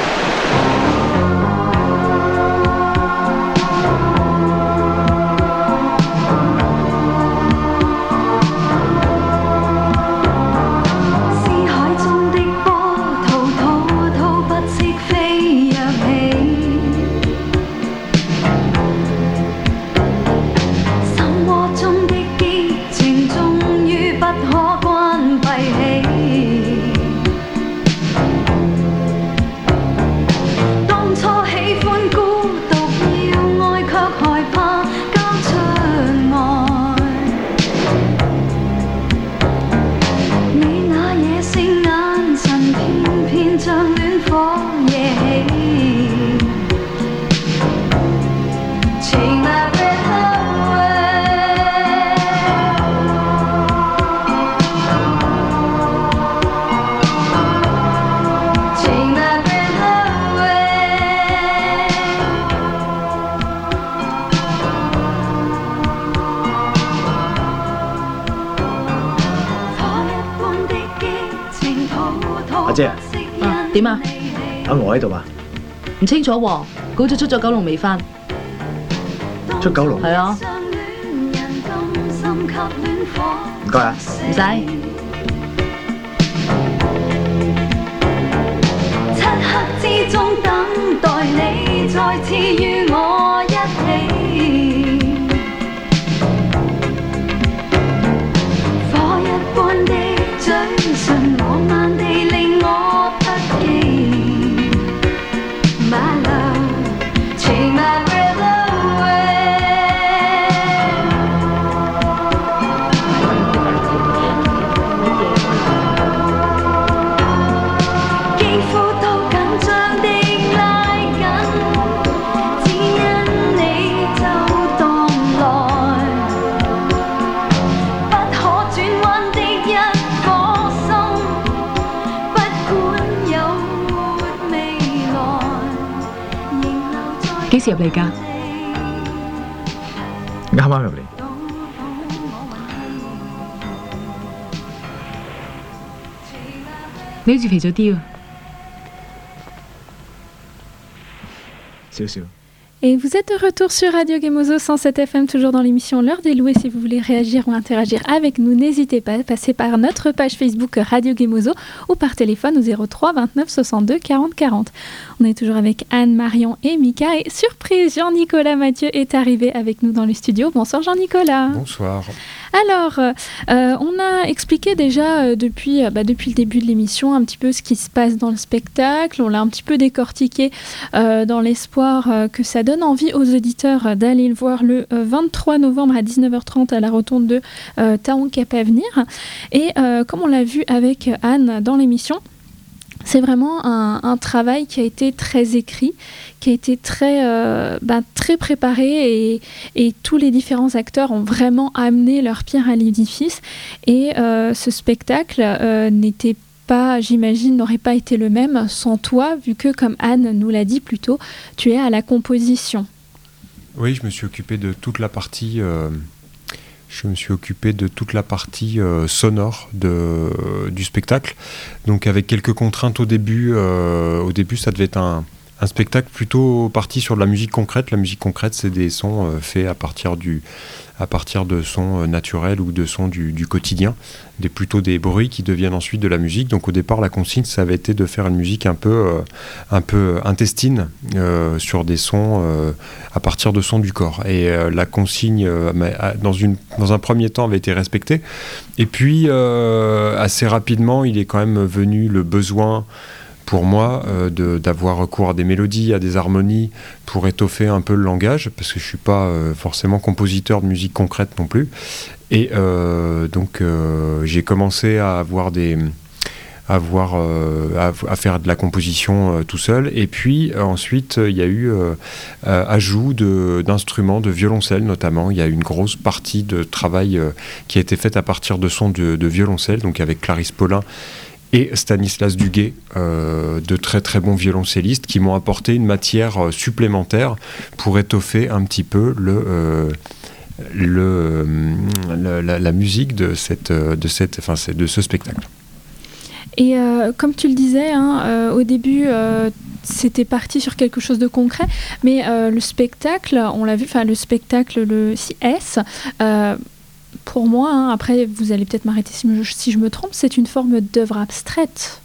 姐， 啊點啊？ 阿娥喺度啊？ 唔清楚喎，佢好似出咗九龍未返。 出九龍？ 係啊。 唔該啊。 唔使。 漆黑之中等待你再次與我一起，火一般的嘴唇浪漫地令我不羈 My love, take my breath away 肌膚都緊張地拉緊，只因你就當來不可轉彎的一顆心，不管有沒未來，仍留在幾時入嚟㗎？ 啱啱入嚟。 你好似肥咗啲啊！ 少少。 Et vous êtes de retour sur Radio Gemozo cent sept F M, toujours dans l'émission L'heure des loups. Et si vous voulez réagir ou interagir avec nous, n'hésitez pas à passer par notre page Facebook Radio Gemozo ou par téléphone au zéro trois vingt-neuf soixante-deux quarante quarante. On est toujours avec Anne, Marion et Mika. Et surprise, Jean-Nicolas Mathieu est arrivé avec nous dans le studio. Bonsoir Jean-Nicolas. Bonsoir. Alors, euh, on a expliqué déjà euh, depuis, euh, bah, depuis le début de l'émission un petit peu ce qui se passe dans le spectacle. On l'a un petit peu décortiqué euh, dans l'espoir euh, que ça donne envie aux auditeurs euh, d'aller le voir le euh, vingt-trois novembre à dix-neuf heures trente à la rotonde de euh, Taon Cap Avenir. Et euh, comme on l'a vu avec Anne dans l'émission, c'est vraiment un, un travail qui a été très écrit, qui a été très, euh, bah, très préparé et, et tous les différents acteurs ont vraiment amené leur pierre à l'édifice. Et euh, ce spectacle euh, n'était pas, j'imagine, n'aurait pas été le même sans toi, vu que, comme Anne nous l'a dit plus tôt, tu es à la composition. Oui, je me suis occupé de toute la partie... Euh... Je me suis occupé de toute la partie euh, sonore de, euh, du spectacle. Donc avec quelques contraintes au début. Euh, au début, ça devait être un, un spectacle plutôt parti sur de la musique concrète. La musique concrète, c'est des sons euh, faits à partir, du, à partir de sons euh, naturels ou de sons du, du quotidien. Des, plutôt des bruits qui deviennent ensuite de la musique. Donc au départ, la consigne, ça avait été de faire une musique un peu, euh, un peu intestine euh, sur des sons euh, à partir de sons du corps. Et euh, la consigne, euh, dans, une, dans un premier temps, avait été respectée. Et puis, euh, assez rapidement, il est quand même venu le besoin pour moi euh, de, d'avoir recours à des mélodies, à des harmonies pour étoffer un peu le langage, parce que je ne suis pas euh, forcément compositeur de musique concrète non plus. Et euh, donc euh, j'ai commencé à avoir des... À, avoir, euh, à, à faire de la composition euh, tout seul. Et puis euh, ensuite, il y a eu euh, euh, ajout de, d'instruments, de violoncelle notamment. Il y a une grosse partie de travail euh, qui a été faite à partir de sons de, de violoncelle, donc avec Clarisse Paulin et Stanislas Duguay, euh, de très très bons violoncellistes qui m'ont apporté une matière euh, supplémentaire pour étoffer un petit peu le... Euh, Le, la, la, la musique de, cette, de, cette, enfin, de ce spectacle. Et euh, comme tu le disais, hein, euh, au début, euh, c'était parti sur quelque chose de concret, mais euh, le spectacle, on l'a vu, enfin le spectacle, le S, euh, pour moi, hein, après vous allez peut-être m'arrêter si, me, si je me trompe, c'est une forme d'œuvre abstraite.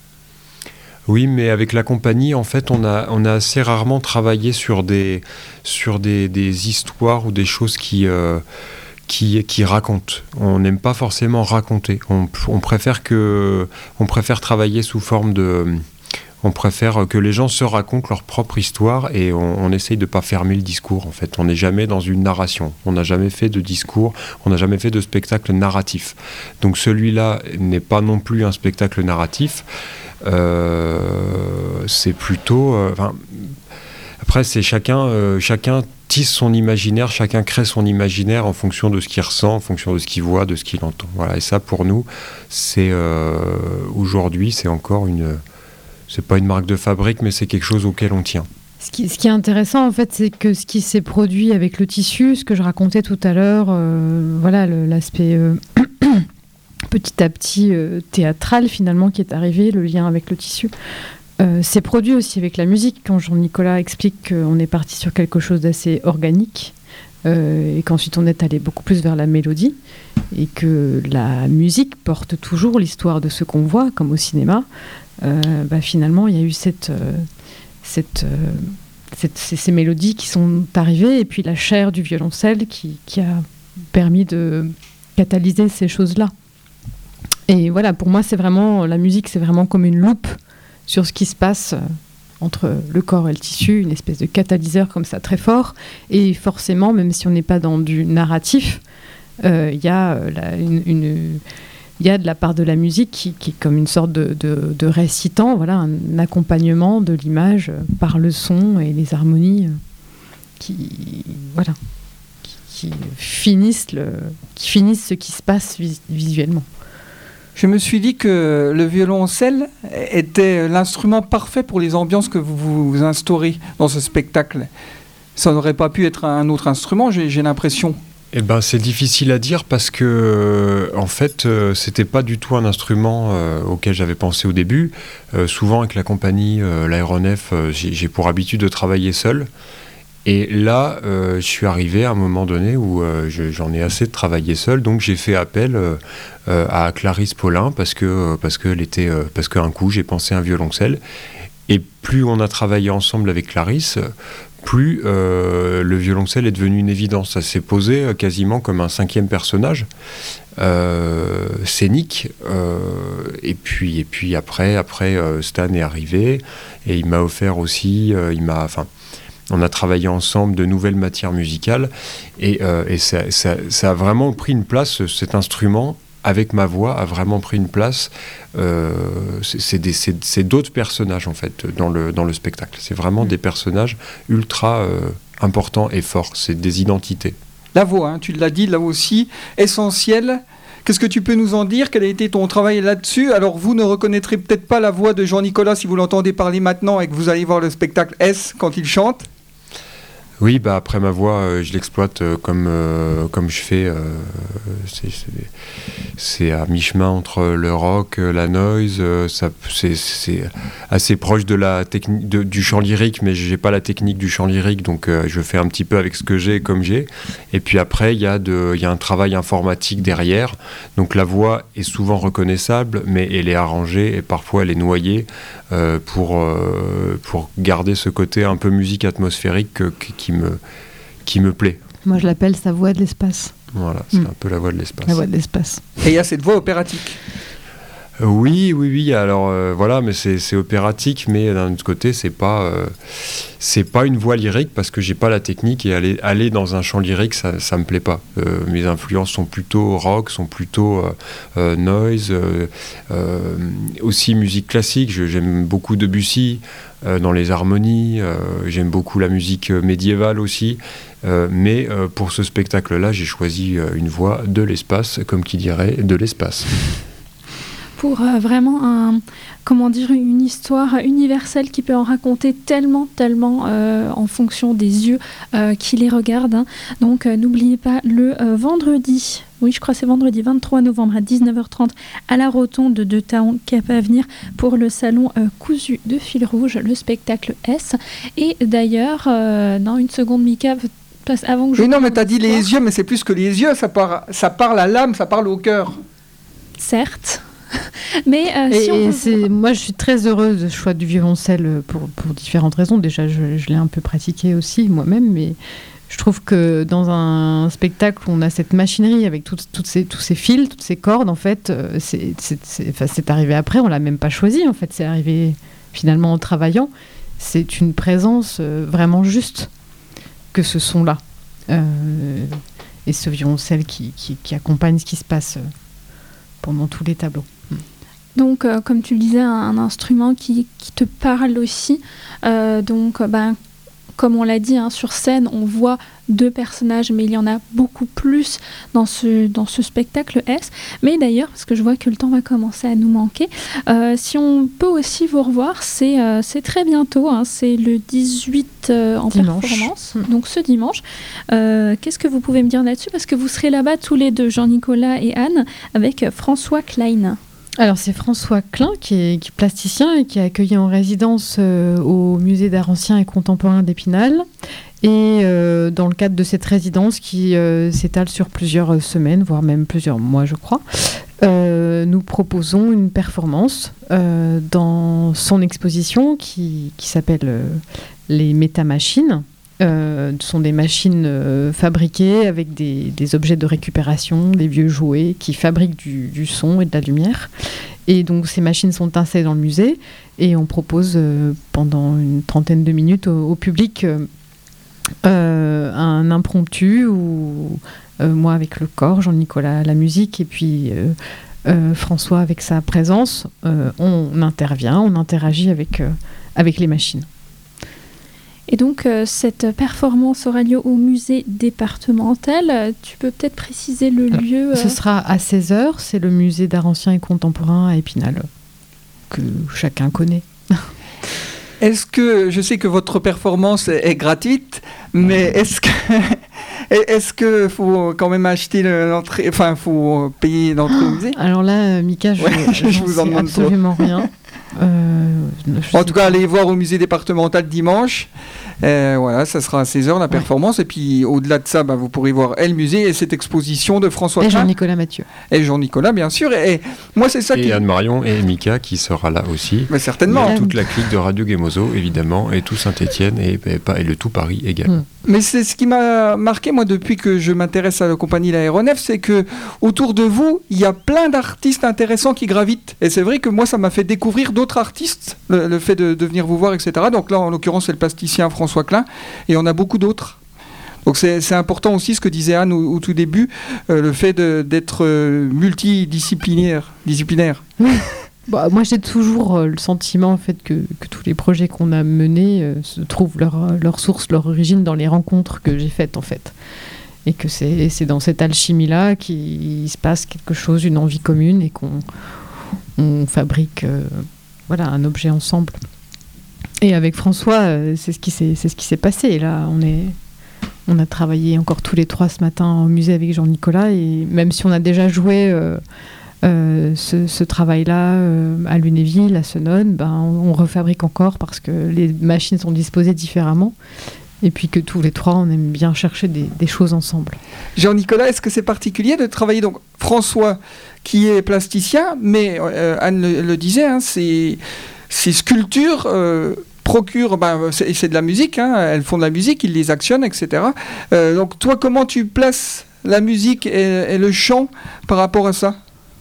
Oui, mais avec la compagnie, en fait, on a, on a assez rarement travaillé sur des, sur des, des histoires ou des choses qui... Euh, Qui, qui raconte. On n'aime pas forcément raconter. On, on, préfère que, on préfère travailler sous forme de... On préfère que les gens se racontent leur propre histoire et on, on essaye de ne pas fermer le discours. En fait, on n'est jamais dans une narration. On n'a jamais fait de discours. On n'a jamais fait de spectacle narratif. Donc celui-là n'est pas non plus un spectacle narratif. Euh, c'est plutôt... Euh, enfin, après, c'est chacun... Euh, chacun tisse son imaginaire, chacun crée son imaginaire en fonction de ce qu'il ressent, en fonction de ce qu'il voit, de ce qu'il entend. Voilà. Et ça, pour nous, c'est euh, aujourd'hui, c'est encore une, c'est pas une marque de fabrique, mais c'est quelque chose auquel on tient. Ce qui, ce qui est intéressant, en fait, c'est que ce qui s'est produit avec le tissu, ce que je racontais tout à l'heure, euh, voilà, le, l'aspect euh, petit à petit euh, théâtral finalement qui est arrivé, le lien avec le tissu. Euh, c'est produit aussi avec la musique, quand Jean-Nicolas explique qu'on est parti sur quelque chose d'assez organique euh, et qu'ensuite on est allé beaucoup plus vers la mélodie et que la musique porte toujours l'histoire de ce qu'on voit, comme au cinéma. Euh, bah, finalement, il y a eu cette, euh, cette, euh, cette, ces, ces mélodies qui sont arrivées et puis la chair du violoncelle qui, qui a permis de catalyser ces choses-là. Et voilà, pour moi, c'est vraiment, la musique, c'est vraiment comme une loupe sur ce qui se passe entre le corps et le tissu, une espèce de catalyseur comme ça très fort. Et forcément, même si on n'est pas dans du narratif, il euh, y, y a de la part de la musique qui, qui est comme une sorte de, de, de récitant, voilà, un accompagnement de l'image par le son et les harmonies qui, voilà, qui, qui, finissent, le, qui finissent ce qui se passe vis- visuellement. Je me suis dit que le violoncelle était l'instrument parfait pour les ambiances que vous, vous instaurez dans ce spectacle. Ça n'aurait pas pu être un autre instrument, j'ai, j'ai l'impression. Eh ben, c'est difficile à dire parce que, en fait, euh, c'était pas du tout un instrument euh, auquel j'avais pensé au début. Euh, souvent, avec la compagnie, euh, l'aéronef, euh, j'ai, j'ai pour habitude de travailler seul. Et là, euh, je suis arrivé à un moment donné où euh, je, j'en ai assez de travailler seul, donc j'ai fait appel euh, euh, à Clarisse Paulin parce que parce que elle était euh, parce qu'un coup j'ai pensé à un violoncelle. Et plus on a travaillé ensemble avec Clarisse, plus euh, le violoncelle est devenu une évidence. Ça s'est posé euh, quasiment comme un cinquième personnage euh, scénique. Euh, et puis et puis après après euh, Stan est arrivé et il m'a offert aussi, euh, il m'a enfin. On a travaillé ensemble de nouvelles matières musicales et, euh, et ça, ça, ça a vraiment pris une place, cet instrument, avec ma voix, a vraiment pris une place. Euh, c'est, c'est, des, c'est, c'est d'autres personnages, en fait, dans le, dans le spectacle. C'est vraiment mmh. des personnages ultra euh, importants et forts. C'est des identités. La voix, hein, tu l'as dit, là aussi, essentielle. Qu'est-ce que tu peux nous en dire ? Quel a été ton travail là-dessus ? Alors, vous ne reconnaîtrez peut-être pas la voix de Jean-Nicolas si vous l'entendez parler maintenant et que vous allez voir le spectacle S quand il chante. Oui, bah après ma voix, euh, je l'exploite euh, comme, euh, comme je fais. Euh, c'est, c'est, c'est à mi-chemin entre le rock, euh, la noise. Euh, ça, c'est, c'est assez proche de la technique de, du chant lyrique, mais j'ai pas la technique du chant lyrique, donc euh, je fais un petit peu avec ce que j'ai, comme j'ai. Et puis après, il y a de, il y a un travail informatique derrière. Donc la voix est souvent reconnaissable, mais elle est arrangée et parfois elle est noyée euh, pour euh, pour garder ce côté un peu musique atmosphérique que, qui Qui me, qui me plaît. Moi, je l'appelle sa voix de l'espace. Voilà, c'est mmh. un peu la voix de l'espace. La voix de l'espace. Et il y a cette voix opératique. Euh, oui, oui, oui. Alors euh, voilà, mais c'est, c'est opératique, mais d'un autre côté, c'est pas, euh, c'est pas une voix lyrique parce que j'ai pas la technique et aller, aller dans un chant lyrique, ça, ça me plaît pas. Euh, mes influences sont plutôt rock, sont plutôt euh, euh, noise, euh, euh, aussi musique classique. Je, j'aime beaucoup Debussy. Euh, dans les harmonies, euh, j'aime beaucoup la musique médiévale aussi, euh, mais euh, pour ce spectacle-là, j'ai choisi euh, une voix de l'espace, comme qui dirait de l'espace. pour euh, vraiment un, comment dire, une histoire universelle qui peut en raconter tellement, tellement euh, en fonction des yeux euh, qui les regardent. Hein. Donc euh, n'oubliez pas le euh, vendredi, oui je crois que c'est vendredi vingt-trois novembre à dix-neuf heures trente à la rotonde de Taon Cap Avenir pour le salon euh, Cousu de fil rouge, le spectacle S. Et d'ailleurs, euh, dans une seconde Mika, passe avant que je... Oui non mais t'as dit les yeux, mais c'est plus que les yeux, ça, par, ça parle à l'âme, ça parle au cœur. Certes. Mais euh, et, si on et peut... c'est, moi, je suis très heureuse du choix du violoncelle pour, pour différentes raisons. Déjà, je, je l'ai un peu pratiqué aussi moi-même, mais je trouve que dans un spectacle où on a cette machinerie avec toutes, toutes ces, tous ces fils, toutes ces cordes, en fait, c'est, c'est, c'est, enfin, c'est arrivé après, on l'a même pas choisi, en fait, c'est arrivé finalement en travaillant. C'est une présence euh, vraiment juste que ce son-là. Euh, et ce violoncelle qui, qui, qui accompagne ce qui se passe euh, pendant tous les tableaux. Donc, euh, comme tu le disais, un, un instrument qui, qui te parle aussi. Euh, donc, euh, ben, comme on l'a dit, hein, sur scène, on voit deux personnages, mais il y en a beaucoup plus dans ce, dans ce spectacle S. Mais d'ailleurs, parce que je vois que le temps va commencer à nous manquer, euh, si on peut aussi vous revoir, c'est, euh, c'est très bientôt, hein, c'est le dix-huit euh, en dimanche. Performance, donc ce dimanche. Euh, qu'est-ce que vous pouvez me dire là-dessus? Parce que vous serez là-bas tous les deux, Jean-Nicolas et Anne, avec François Klein. Alors c'est François Klein qui est, qui est plasticien et qui est accueilli en résidence euh, au musée d'art ancien et contemporain d'Épinal. Et euh, dans le cadre de cette résidence qui euh, s'étale sur plusieurs semaines, voire même plusieurs mois je crois, euh, nous proposons une performance euh, dans son exposition qui, qui s'appelle euh, Les Métamachines. Euh, ce sont des machines euh, fabriquées avec des, des objets de récupération, des vieux jouets qui fabriquent du, du son et de la lumière. Et donc ces machines sont installées dans le musée et on propose euh, pendant une trentaine de minutes au, au public euh, euh, un impromptu où euh, moi avec le corps, Jean-Nicolas la musique et puis euh, euh, François avec sa présence, euh, on intervient, on interagit avec, euh, avec les machines. Et donc, euh, cette performance aura lieu au musée départemental. Euh, tu peux peut-être préciser le Alors, lieu euh... Ce sera à seize heures, c'est le musée d'art ancien et contemporain à Épinal, que chacun connaît. Est-ce que, je sais que votre performance est, est gratuite, mais est-ce que... Est-ce qu'il faut quand même acheter l'entrée, enfin, il faut payer l'entrée au musée? Alors là, Mika, je, ouais, je, je vous en demande absolument trop. rien. Euh, en tout cas, allez voir au musée départemental dimanche. Euh, voilà, ça sera à seize heures la performance. Ouais. Et puis, au-delà de ça, bah, vous pourrez voir et le musée et cette exposition de François Et Klein. Jean-Nicolas Mathieu. Et Jean-Nicolas, bien sûr. Et, et moi, c'est ça et qui... Anne-Marion et Mika qui sera là aussi. Mais certainement. Et toute la clique de Radio Gemozo, évidemment, et tout Saint-Étienne et, et, et le tout Paris également. Mmh. Mais c'est ce qui m'a marqué, moi, depuis que je m'intéresse à la compagnie L'Aéronef, c'est que autour de vous, il y a plein d'artistes intéressants qui gravitent. Et c'est vrai que moi, ça m'a fait découvrir d'autres artistes, le, le fait de, de venir vous voir, et cetera. Donc là, en l'occurrence, c'est le plasticien François Klein, et on a beaucoup d'autres. Donc c'est, c'est important aussi ce que disait Anne au, au tout début, euh, le fait de, d'être euh, multidisciplinaire. Disciplinaire. Oui. Bah, moi, j'ai toujours euh, le sentiment en fait, que, que tous les projets qu'on a menés euh, se trouvent leur, leur source, leur origine dans les rencontres que j'ai faites, en fait. Et que c'est, c'est dans cette alchimie-là qu'il se passe quelque chose, une envie commune, et qu'on on fabrique euh, voilà, un objet ensemble. Et avec François, euh, c'est, ce qui s'est, c'est ce qui s'est passé. Et là, on, est, on a travaillé encore tous les trois ce matin au musée avec Jean-Nicolas, et même si on a déjà joué... Euh, Euh, ce, ce travail-là euh, à Lunéville, à Senones, ben, on, on refabrique encore parce que les machines sont disposées différemment et puis que tous les trois on aime bien chercher des, des choses ensemble. Jean-Nicolas, est-ce que c'est particulier de travailler donc François qui est plasticien, mais euh, Anne le, le disait, hein, ces, ces sculptures euh, procurent, ben, c'est, c'est de la musique, hein, elles font de la musique, ils les actionnent, et cetera. Euh, donc toi, comment tu places la musique et, et le chant par rapport à ça ?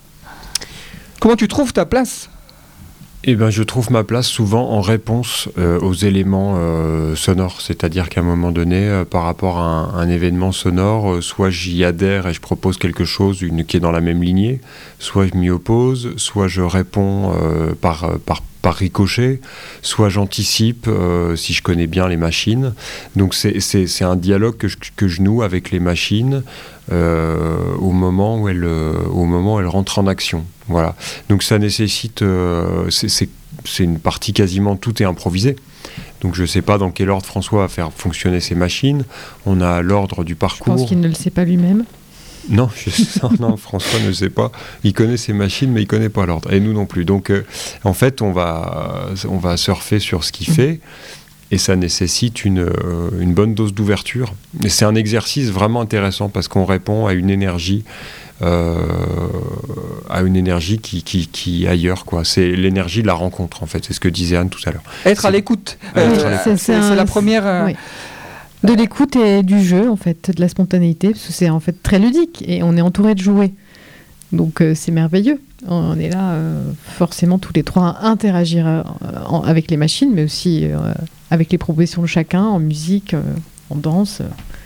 Comment tu trouves ta place ? Eh ben, je trouve ma place souvent en réponse euh, aux éléments euh, sonores. C'est-à-dire qu'à un moment donné, euh, par rapport à un, un événement sonore, euh, soit j'y adhère et je propose quelque chose une, qui est dans la même lignée, soit je m'y oppose, soit je réponds euh, par, par, par ricochet, soit j'anticipe euh, si je connais bien les machines. Donc c'est, c'est, c'est un dialogue que je, que je noue avec les machines, Euh, au moment où elle, euh, au moment où elle rentre en action. Voilà. Donc ça nécessite, euh, c'est, c'est, c'est une partie quasiment tout est improvisé. Donc je ne sais pas dans quel ordre François va faire fonctionner ses machines. On a l'ordre du parcours. Je pense qu'il ne le sait pas lui-même. Non, je, non, non, François ne sait pas. Il connaît ses machines, mais il ne connaît pas l'ordre. Et nous non plus. Donc, euh, en fait, on va, on va surfer sur ce qu'il fait. Et ça nécessite une, euh, une bonne dose d'ouverture. Et c'est un exercice vraiment intéressant parce qu'on répond à une énergie, euh, à une énergie qui, qui, qui est ailleurs, quoi. C'est l'énergie de la rencontre, en fait. C'est ce que disait Anne tout à l'heure. Être c'est... à l'écoute. Euh, euh, être à l'écoute. c'est, c'est, c'est la première... Euh... Oui. De l'écoute et du jeu, en fait, de la spontanéité, parce que c'est en fait très ludique et on est entouré de jouets. Donc euh, c'est merveilleux. On est là euh, forcément tous les trois à interagir euh, en, avec les machines, mais aussi euh, avec les propositions de chacun en musique, euh, en danse.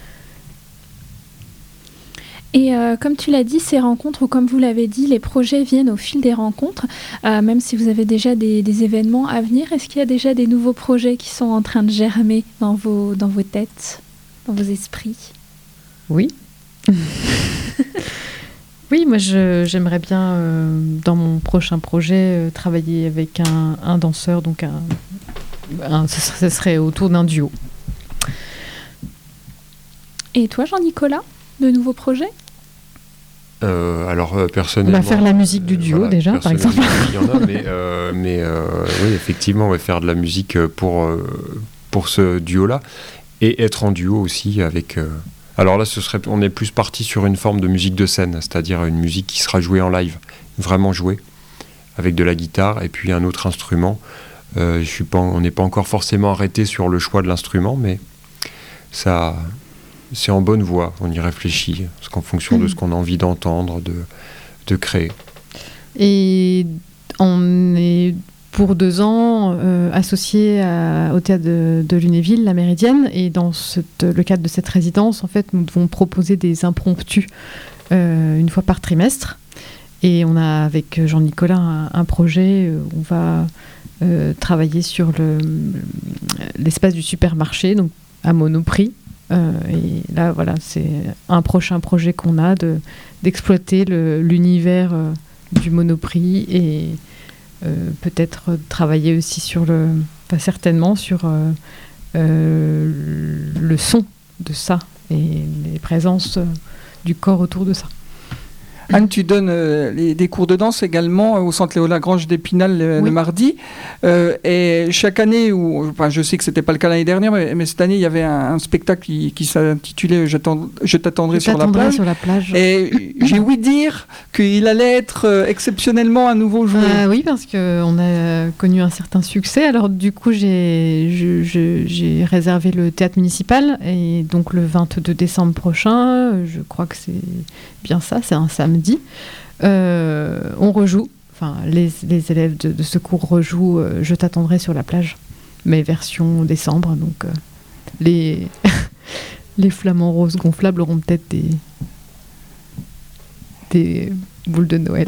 Et euh, comme tu l'as dit, ces rencontres, ou comme vous l'avez dit, les projets viennent au fil des rencontres, euh, même si vous avez déjà des, des événements à venir. Est-ce qu'il y a déjà des nouveaux projets qui sont en train de germer dans vos, dans vos têtes, dans vos esprits ? Oui. Oui, moi je, j'aimerais bien, euh, dans mon prochain projet, euh, travailler avec un, un danseur, donc un, un, ce, serait, ce serait autour d'un duo. Et toi, Jean-Nicolas, de nouveaux projets ? Euh, alors euh, personnellement, on va faire la musique du duo, euh, voilà, déjà, par exemple. Il y en a, mais, euh, mais euh, oui, effectivement, on va faire de la musique pour, euh, pour ce duo-là et être en duo aussi avec. Euh, alors là, ce serait, on est plus parti sur une forme de musique de scène, c'est-à-dire une musique qui sera jouée en live, vraiment jouée, avec de la guitare et puis un autre instrument. Euh, je suis pas, on n'est pas encore forcément arrêté sur le choix de l'instrument, mais ça. C'est en bonne voie, on y réfléchit, parce qu'en fonction mmh. de ce qu'on a envie d'entendre, de, de créer. Et on est pour deux ans euh, associés à, au théâtre de, de Lunéville, la Méridienne, et dans cette, le cadre de cette résidence, en fait, nous devons proposer des impromptus euh, une fois par trimestre. Et on a avec Jean-Nicolas un, un projet où on va euh, travailler sur le, l'espace du supermarché, donc à Monoprix. Euh, et là, voilà, c'est un prochain projet qu'on a de, d'exploiter le, l'univers euh, du Monoprix et euh, peut-être travailler aussi sur le, pas certainement sur euh, euh, le son de ça et les présences euh, du corps autour de ça. Anne, tu donnes euh, les, des cours de danse également euh, au Centre Léo Lagrange d'Épinal le, oui. le mardi. Euh, et chaque année, où, enfin, je sais que ce n'était pas le cas l'année dernière, mais, mais cette année, il y avait un, un spectacle qui, qui s'intitulait Je, je t'attendrai je sur, la plage. sur la plage. Et j'ai ouï dire qu'il allait être euh, exceptionnellement un nouveau jouet. Euh, oui, parce qu'on a connu un certain succès. Alors du coup, j'ai, je, je, j'ai réservé le théâtre municipal. Et donc le vingt-deux décembre prochain, je crois que c'est bien ça, c'est un samedi. Dit, euh, on rejoue, enfin les, les élèves de, de ce cours rejouent euh, Je t'attendrai sur la plage, mais version décembre, donc euh, les, les flamants roses gonflables auront peut-être des, des boules de Noël.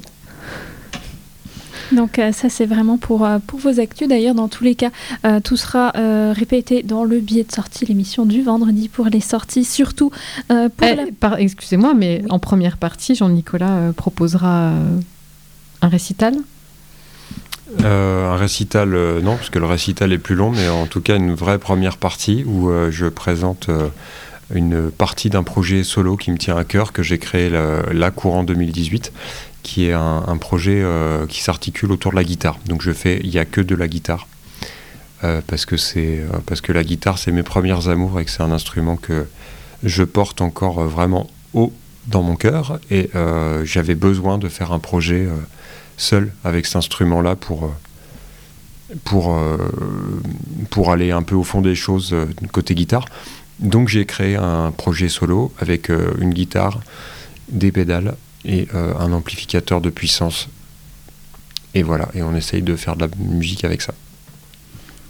Donc euh, ça c'est vraiment pour, euh, pour vos actus. D'ailleurs dans tous les cas euh, tout sera euh, répété dans le billet de sortie, l'émission du vendredi pour les sorties, surtout euh, pour eh, la... par, excusez-moi mais oui. En première partie Jean-Nicolas euh, proposera euh, un récital. Euh, un récital euh, non parce que le récital est plus long, mais en tout cas une vraie première partie où euh, je présente euh, une partie d'un projet solo qui me tient à cœur, que j'ai créé là, là courant deux mille dix-huit, qui est un, un projet euh, qui s'articule autour de la guitare. Donc je fais, il n'y a que de la guitare, euh, parce, que c'est, euh, parce que la guitare, c'est mes premières amours et que c'est un instrument que je porte encore euh, vraiment haut dans mon cœur. Et euh, j'avais besoin de faire un projet euh, seul avec cet instrument-là pour, euh, pour, euh, pour aller un peu au fond des choses euh, côté guitare. Donc j'ai créé un projet solo avec euh, une guitare, des pédales, et euh, un amplificateur de puissance. Et voilà, et on essaye de faire de la musique avec ça.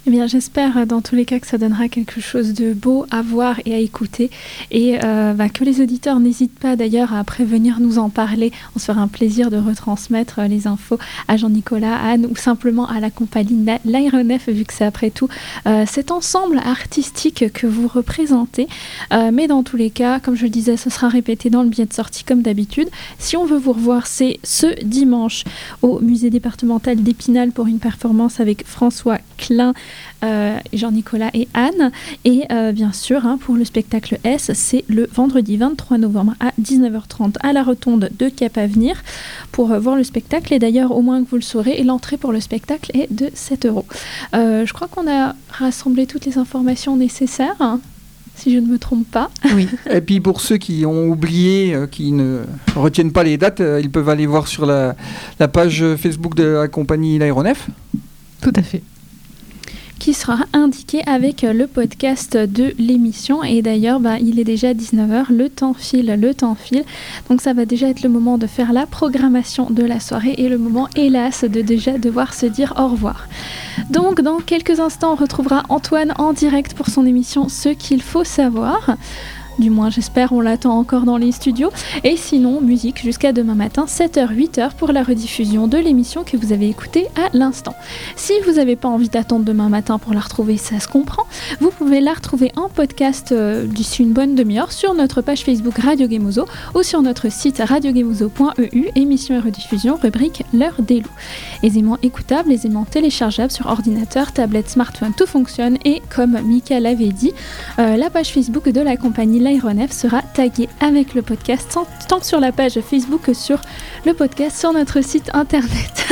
Eh bien, j'espère dans tous les cas que ça donnera quelque chose de beau à voir et à écouter. Et euh, bah, que les auditeurs n'hésitent pas d'ailleurs à après venir nous en parler. On se fera un plaisir de retransmettre les infos à Jean-Nicolas, à Anne ou simplement à la compagnie L'Aéronef, vu que c'est après tout euh, cet ensemble artistique que vous représentez. Euh, mais dans tous les cas, comme je le disais, ce sera répété dans le billet de sortie comme d'habitude. Si on veut vous revoir, c'est ce dimanche au musée départemental d'Épinal pour une performance avec François Klein, Euh, Jean-Nicolas et Anne. Et euh, bien sûr, hein, pour le spectacle S, c'est le vendredi vingt-trois novembre à dix-neuf heures trente à la rotonde de Cap-Avenir pour euh, voir le spectacle. Et d'ailleurs, au moins que vous le saurez, l'entrée pour le spectacle est de sept euros. Euh, je crois qu'on a rassemblé toutes les informations nécessaires, hein, si je ne me trompe pas. Oui. Et puis pour ceux qui ont oublié, euh, qui ne retiennent pas les dates, euh, ils peuvent aller voir sur la, la page Facebook de la compagnie L'Aéronef. Tout à fait. Qui sera indiqué avec le podcast de l'émission. Et d'ailleurs, bah, il est déjà dix-neuf heures, le temps file, le temps file. Donc ça va déjà être le moment de faire la programmation de la soirée et le moment, hélas, de déjà devoir se dire au revoir. Donc dans quelques instants, on retrouvera Antoine en direct pour son émission Ce qu'il faut savoir. Du moins, j'espère, on l'attend encore dans les studios. Et sinon, musique jusqu'à demain matin, sept heures huit heures pour la rediffusion de l'émission que vous avez écoutée à l'instant. Si vous n'avez pas envie d'attendre demain matin pour la retrouver, ça se comprend. Vous pouvez la retrouver en podcast euh, d'ici une bonne demi-heure sur notre page Facebook Radio Gemozo ou sur notre site radio gemozo point e u, émission et rediffusion, rubrique L'heure des loups. Aisément écoutable, aisément téléchargeable sur ordinateur, tablette, smartphone, tout fonctionne. Et comme Mika l'avait dit, euh, la page Facebook de la compagnie L'Aéronef sera taguée avec le podcast, tant sur la page Facebook que sur le podcast sur notre site internet.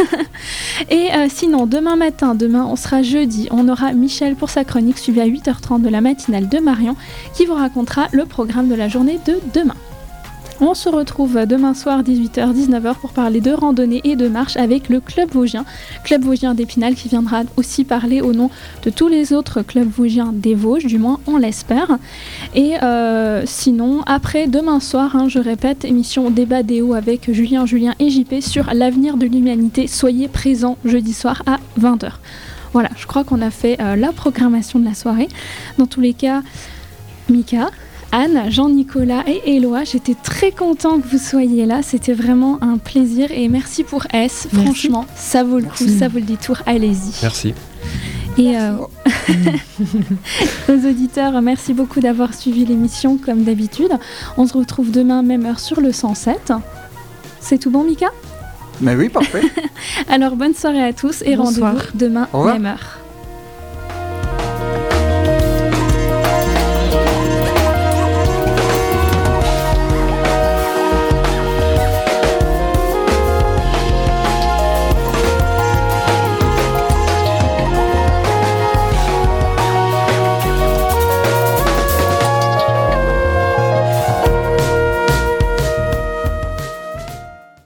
Et euh, sinon, demain matin, demain on sera jeudi, on aura Michel pour sa chronique suivie à huit heures trente de la matinale de Marion qui vous racontera le programme de la journée de demain. On se retrouve demain soir dix-huit heures dix-neuf heures pour parler de randonnée et de marche avec le Club Vosgien, Club Vosgien d'Épinal qui viendra aussi parler au nom de tous les autres clubs vosgiens des Vosges, du moins on l'espère. Et euh, sinon, après demain soir, hein, je répète, émission Débat Déo avec Julien, Julien et J P sur l'avenir de l'humanité. Soyez présents jeudi soir à vingt heures. Voilà, je crois qu'on a fait euh, la programmation de la soirée. Dans tous les cas, Mika, Anne, Jean-Nicolas et Éloi, j'étais très content que vous soyez là, c'était vraiment un plaisir et merci pour S, merci. Franchement, ça vaut le merci. coup, ça vaut le détour, allez-y. Merci. Et euh, aux auditeurs, merci beaucoup d'avoir suivi l'émission comme d'habitude. On se retrouve demain, même heure sur le cent sept. C'est tout bon, Mika ? Mais oui, parfait. Alors, bonne soirée à tous et Bonsoir. rendez-vous demain, même heure.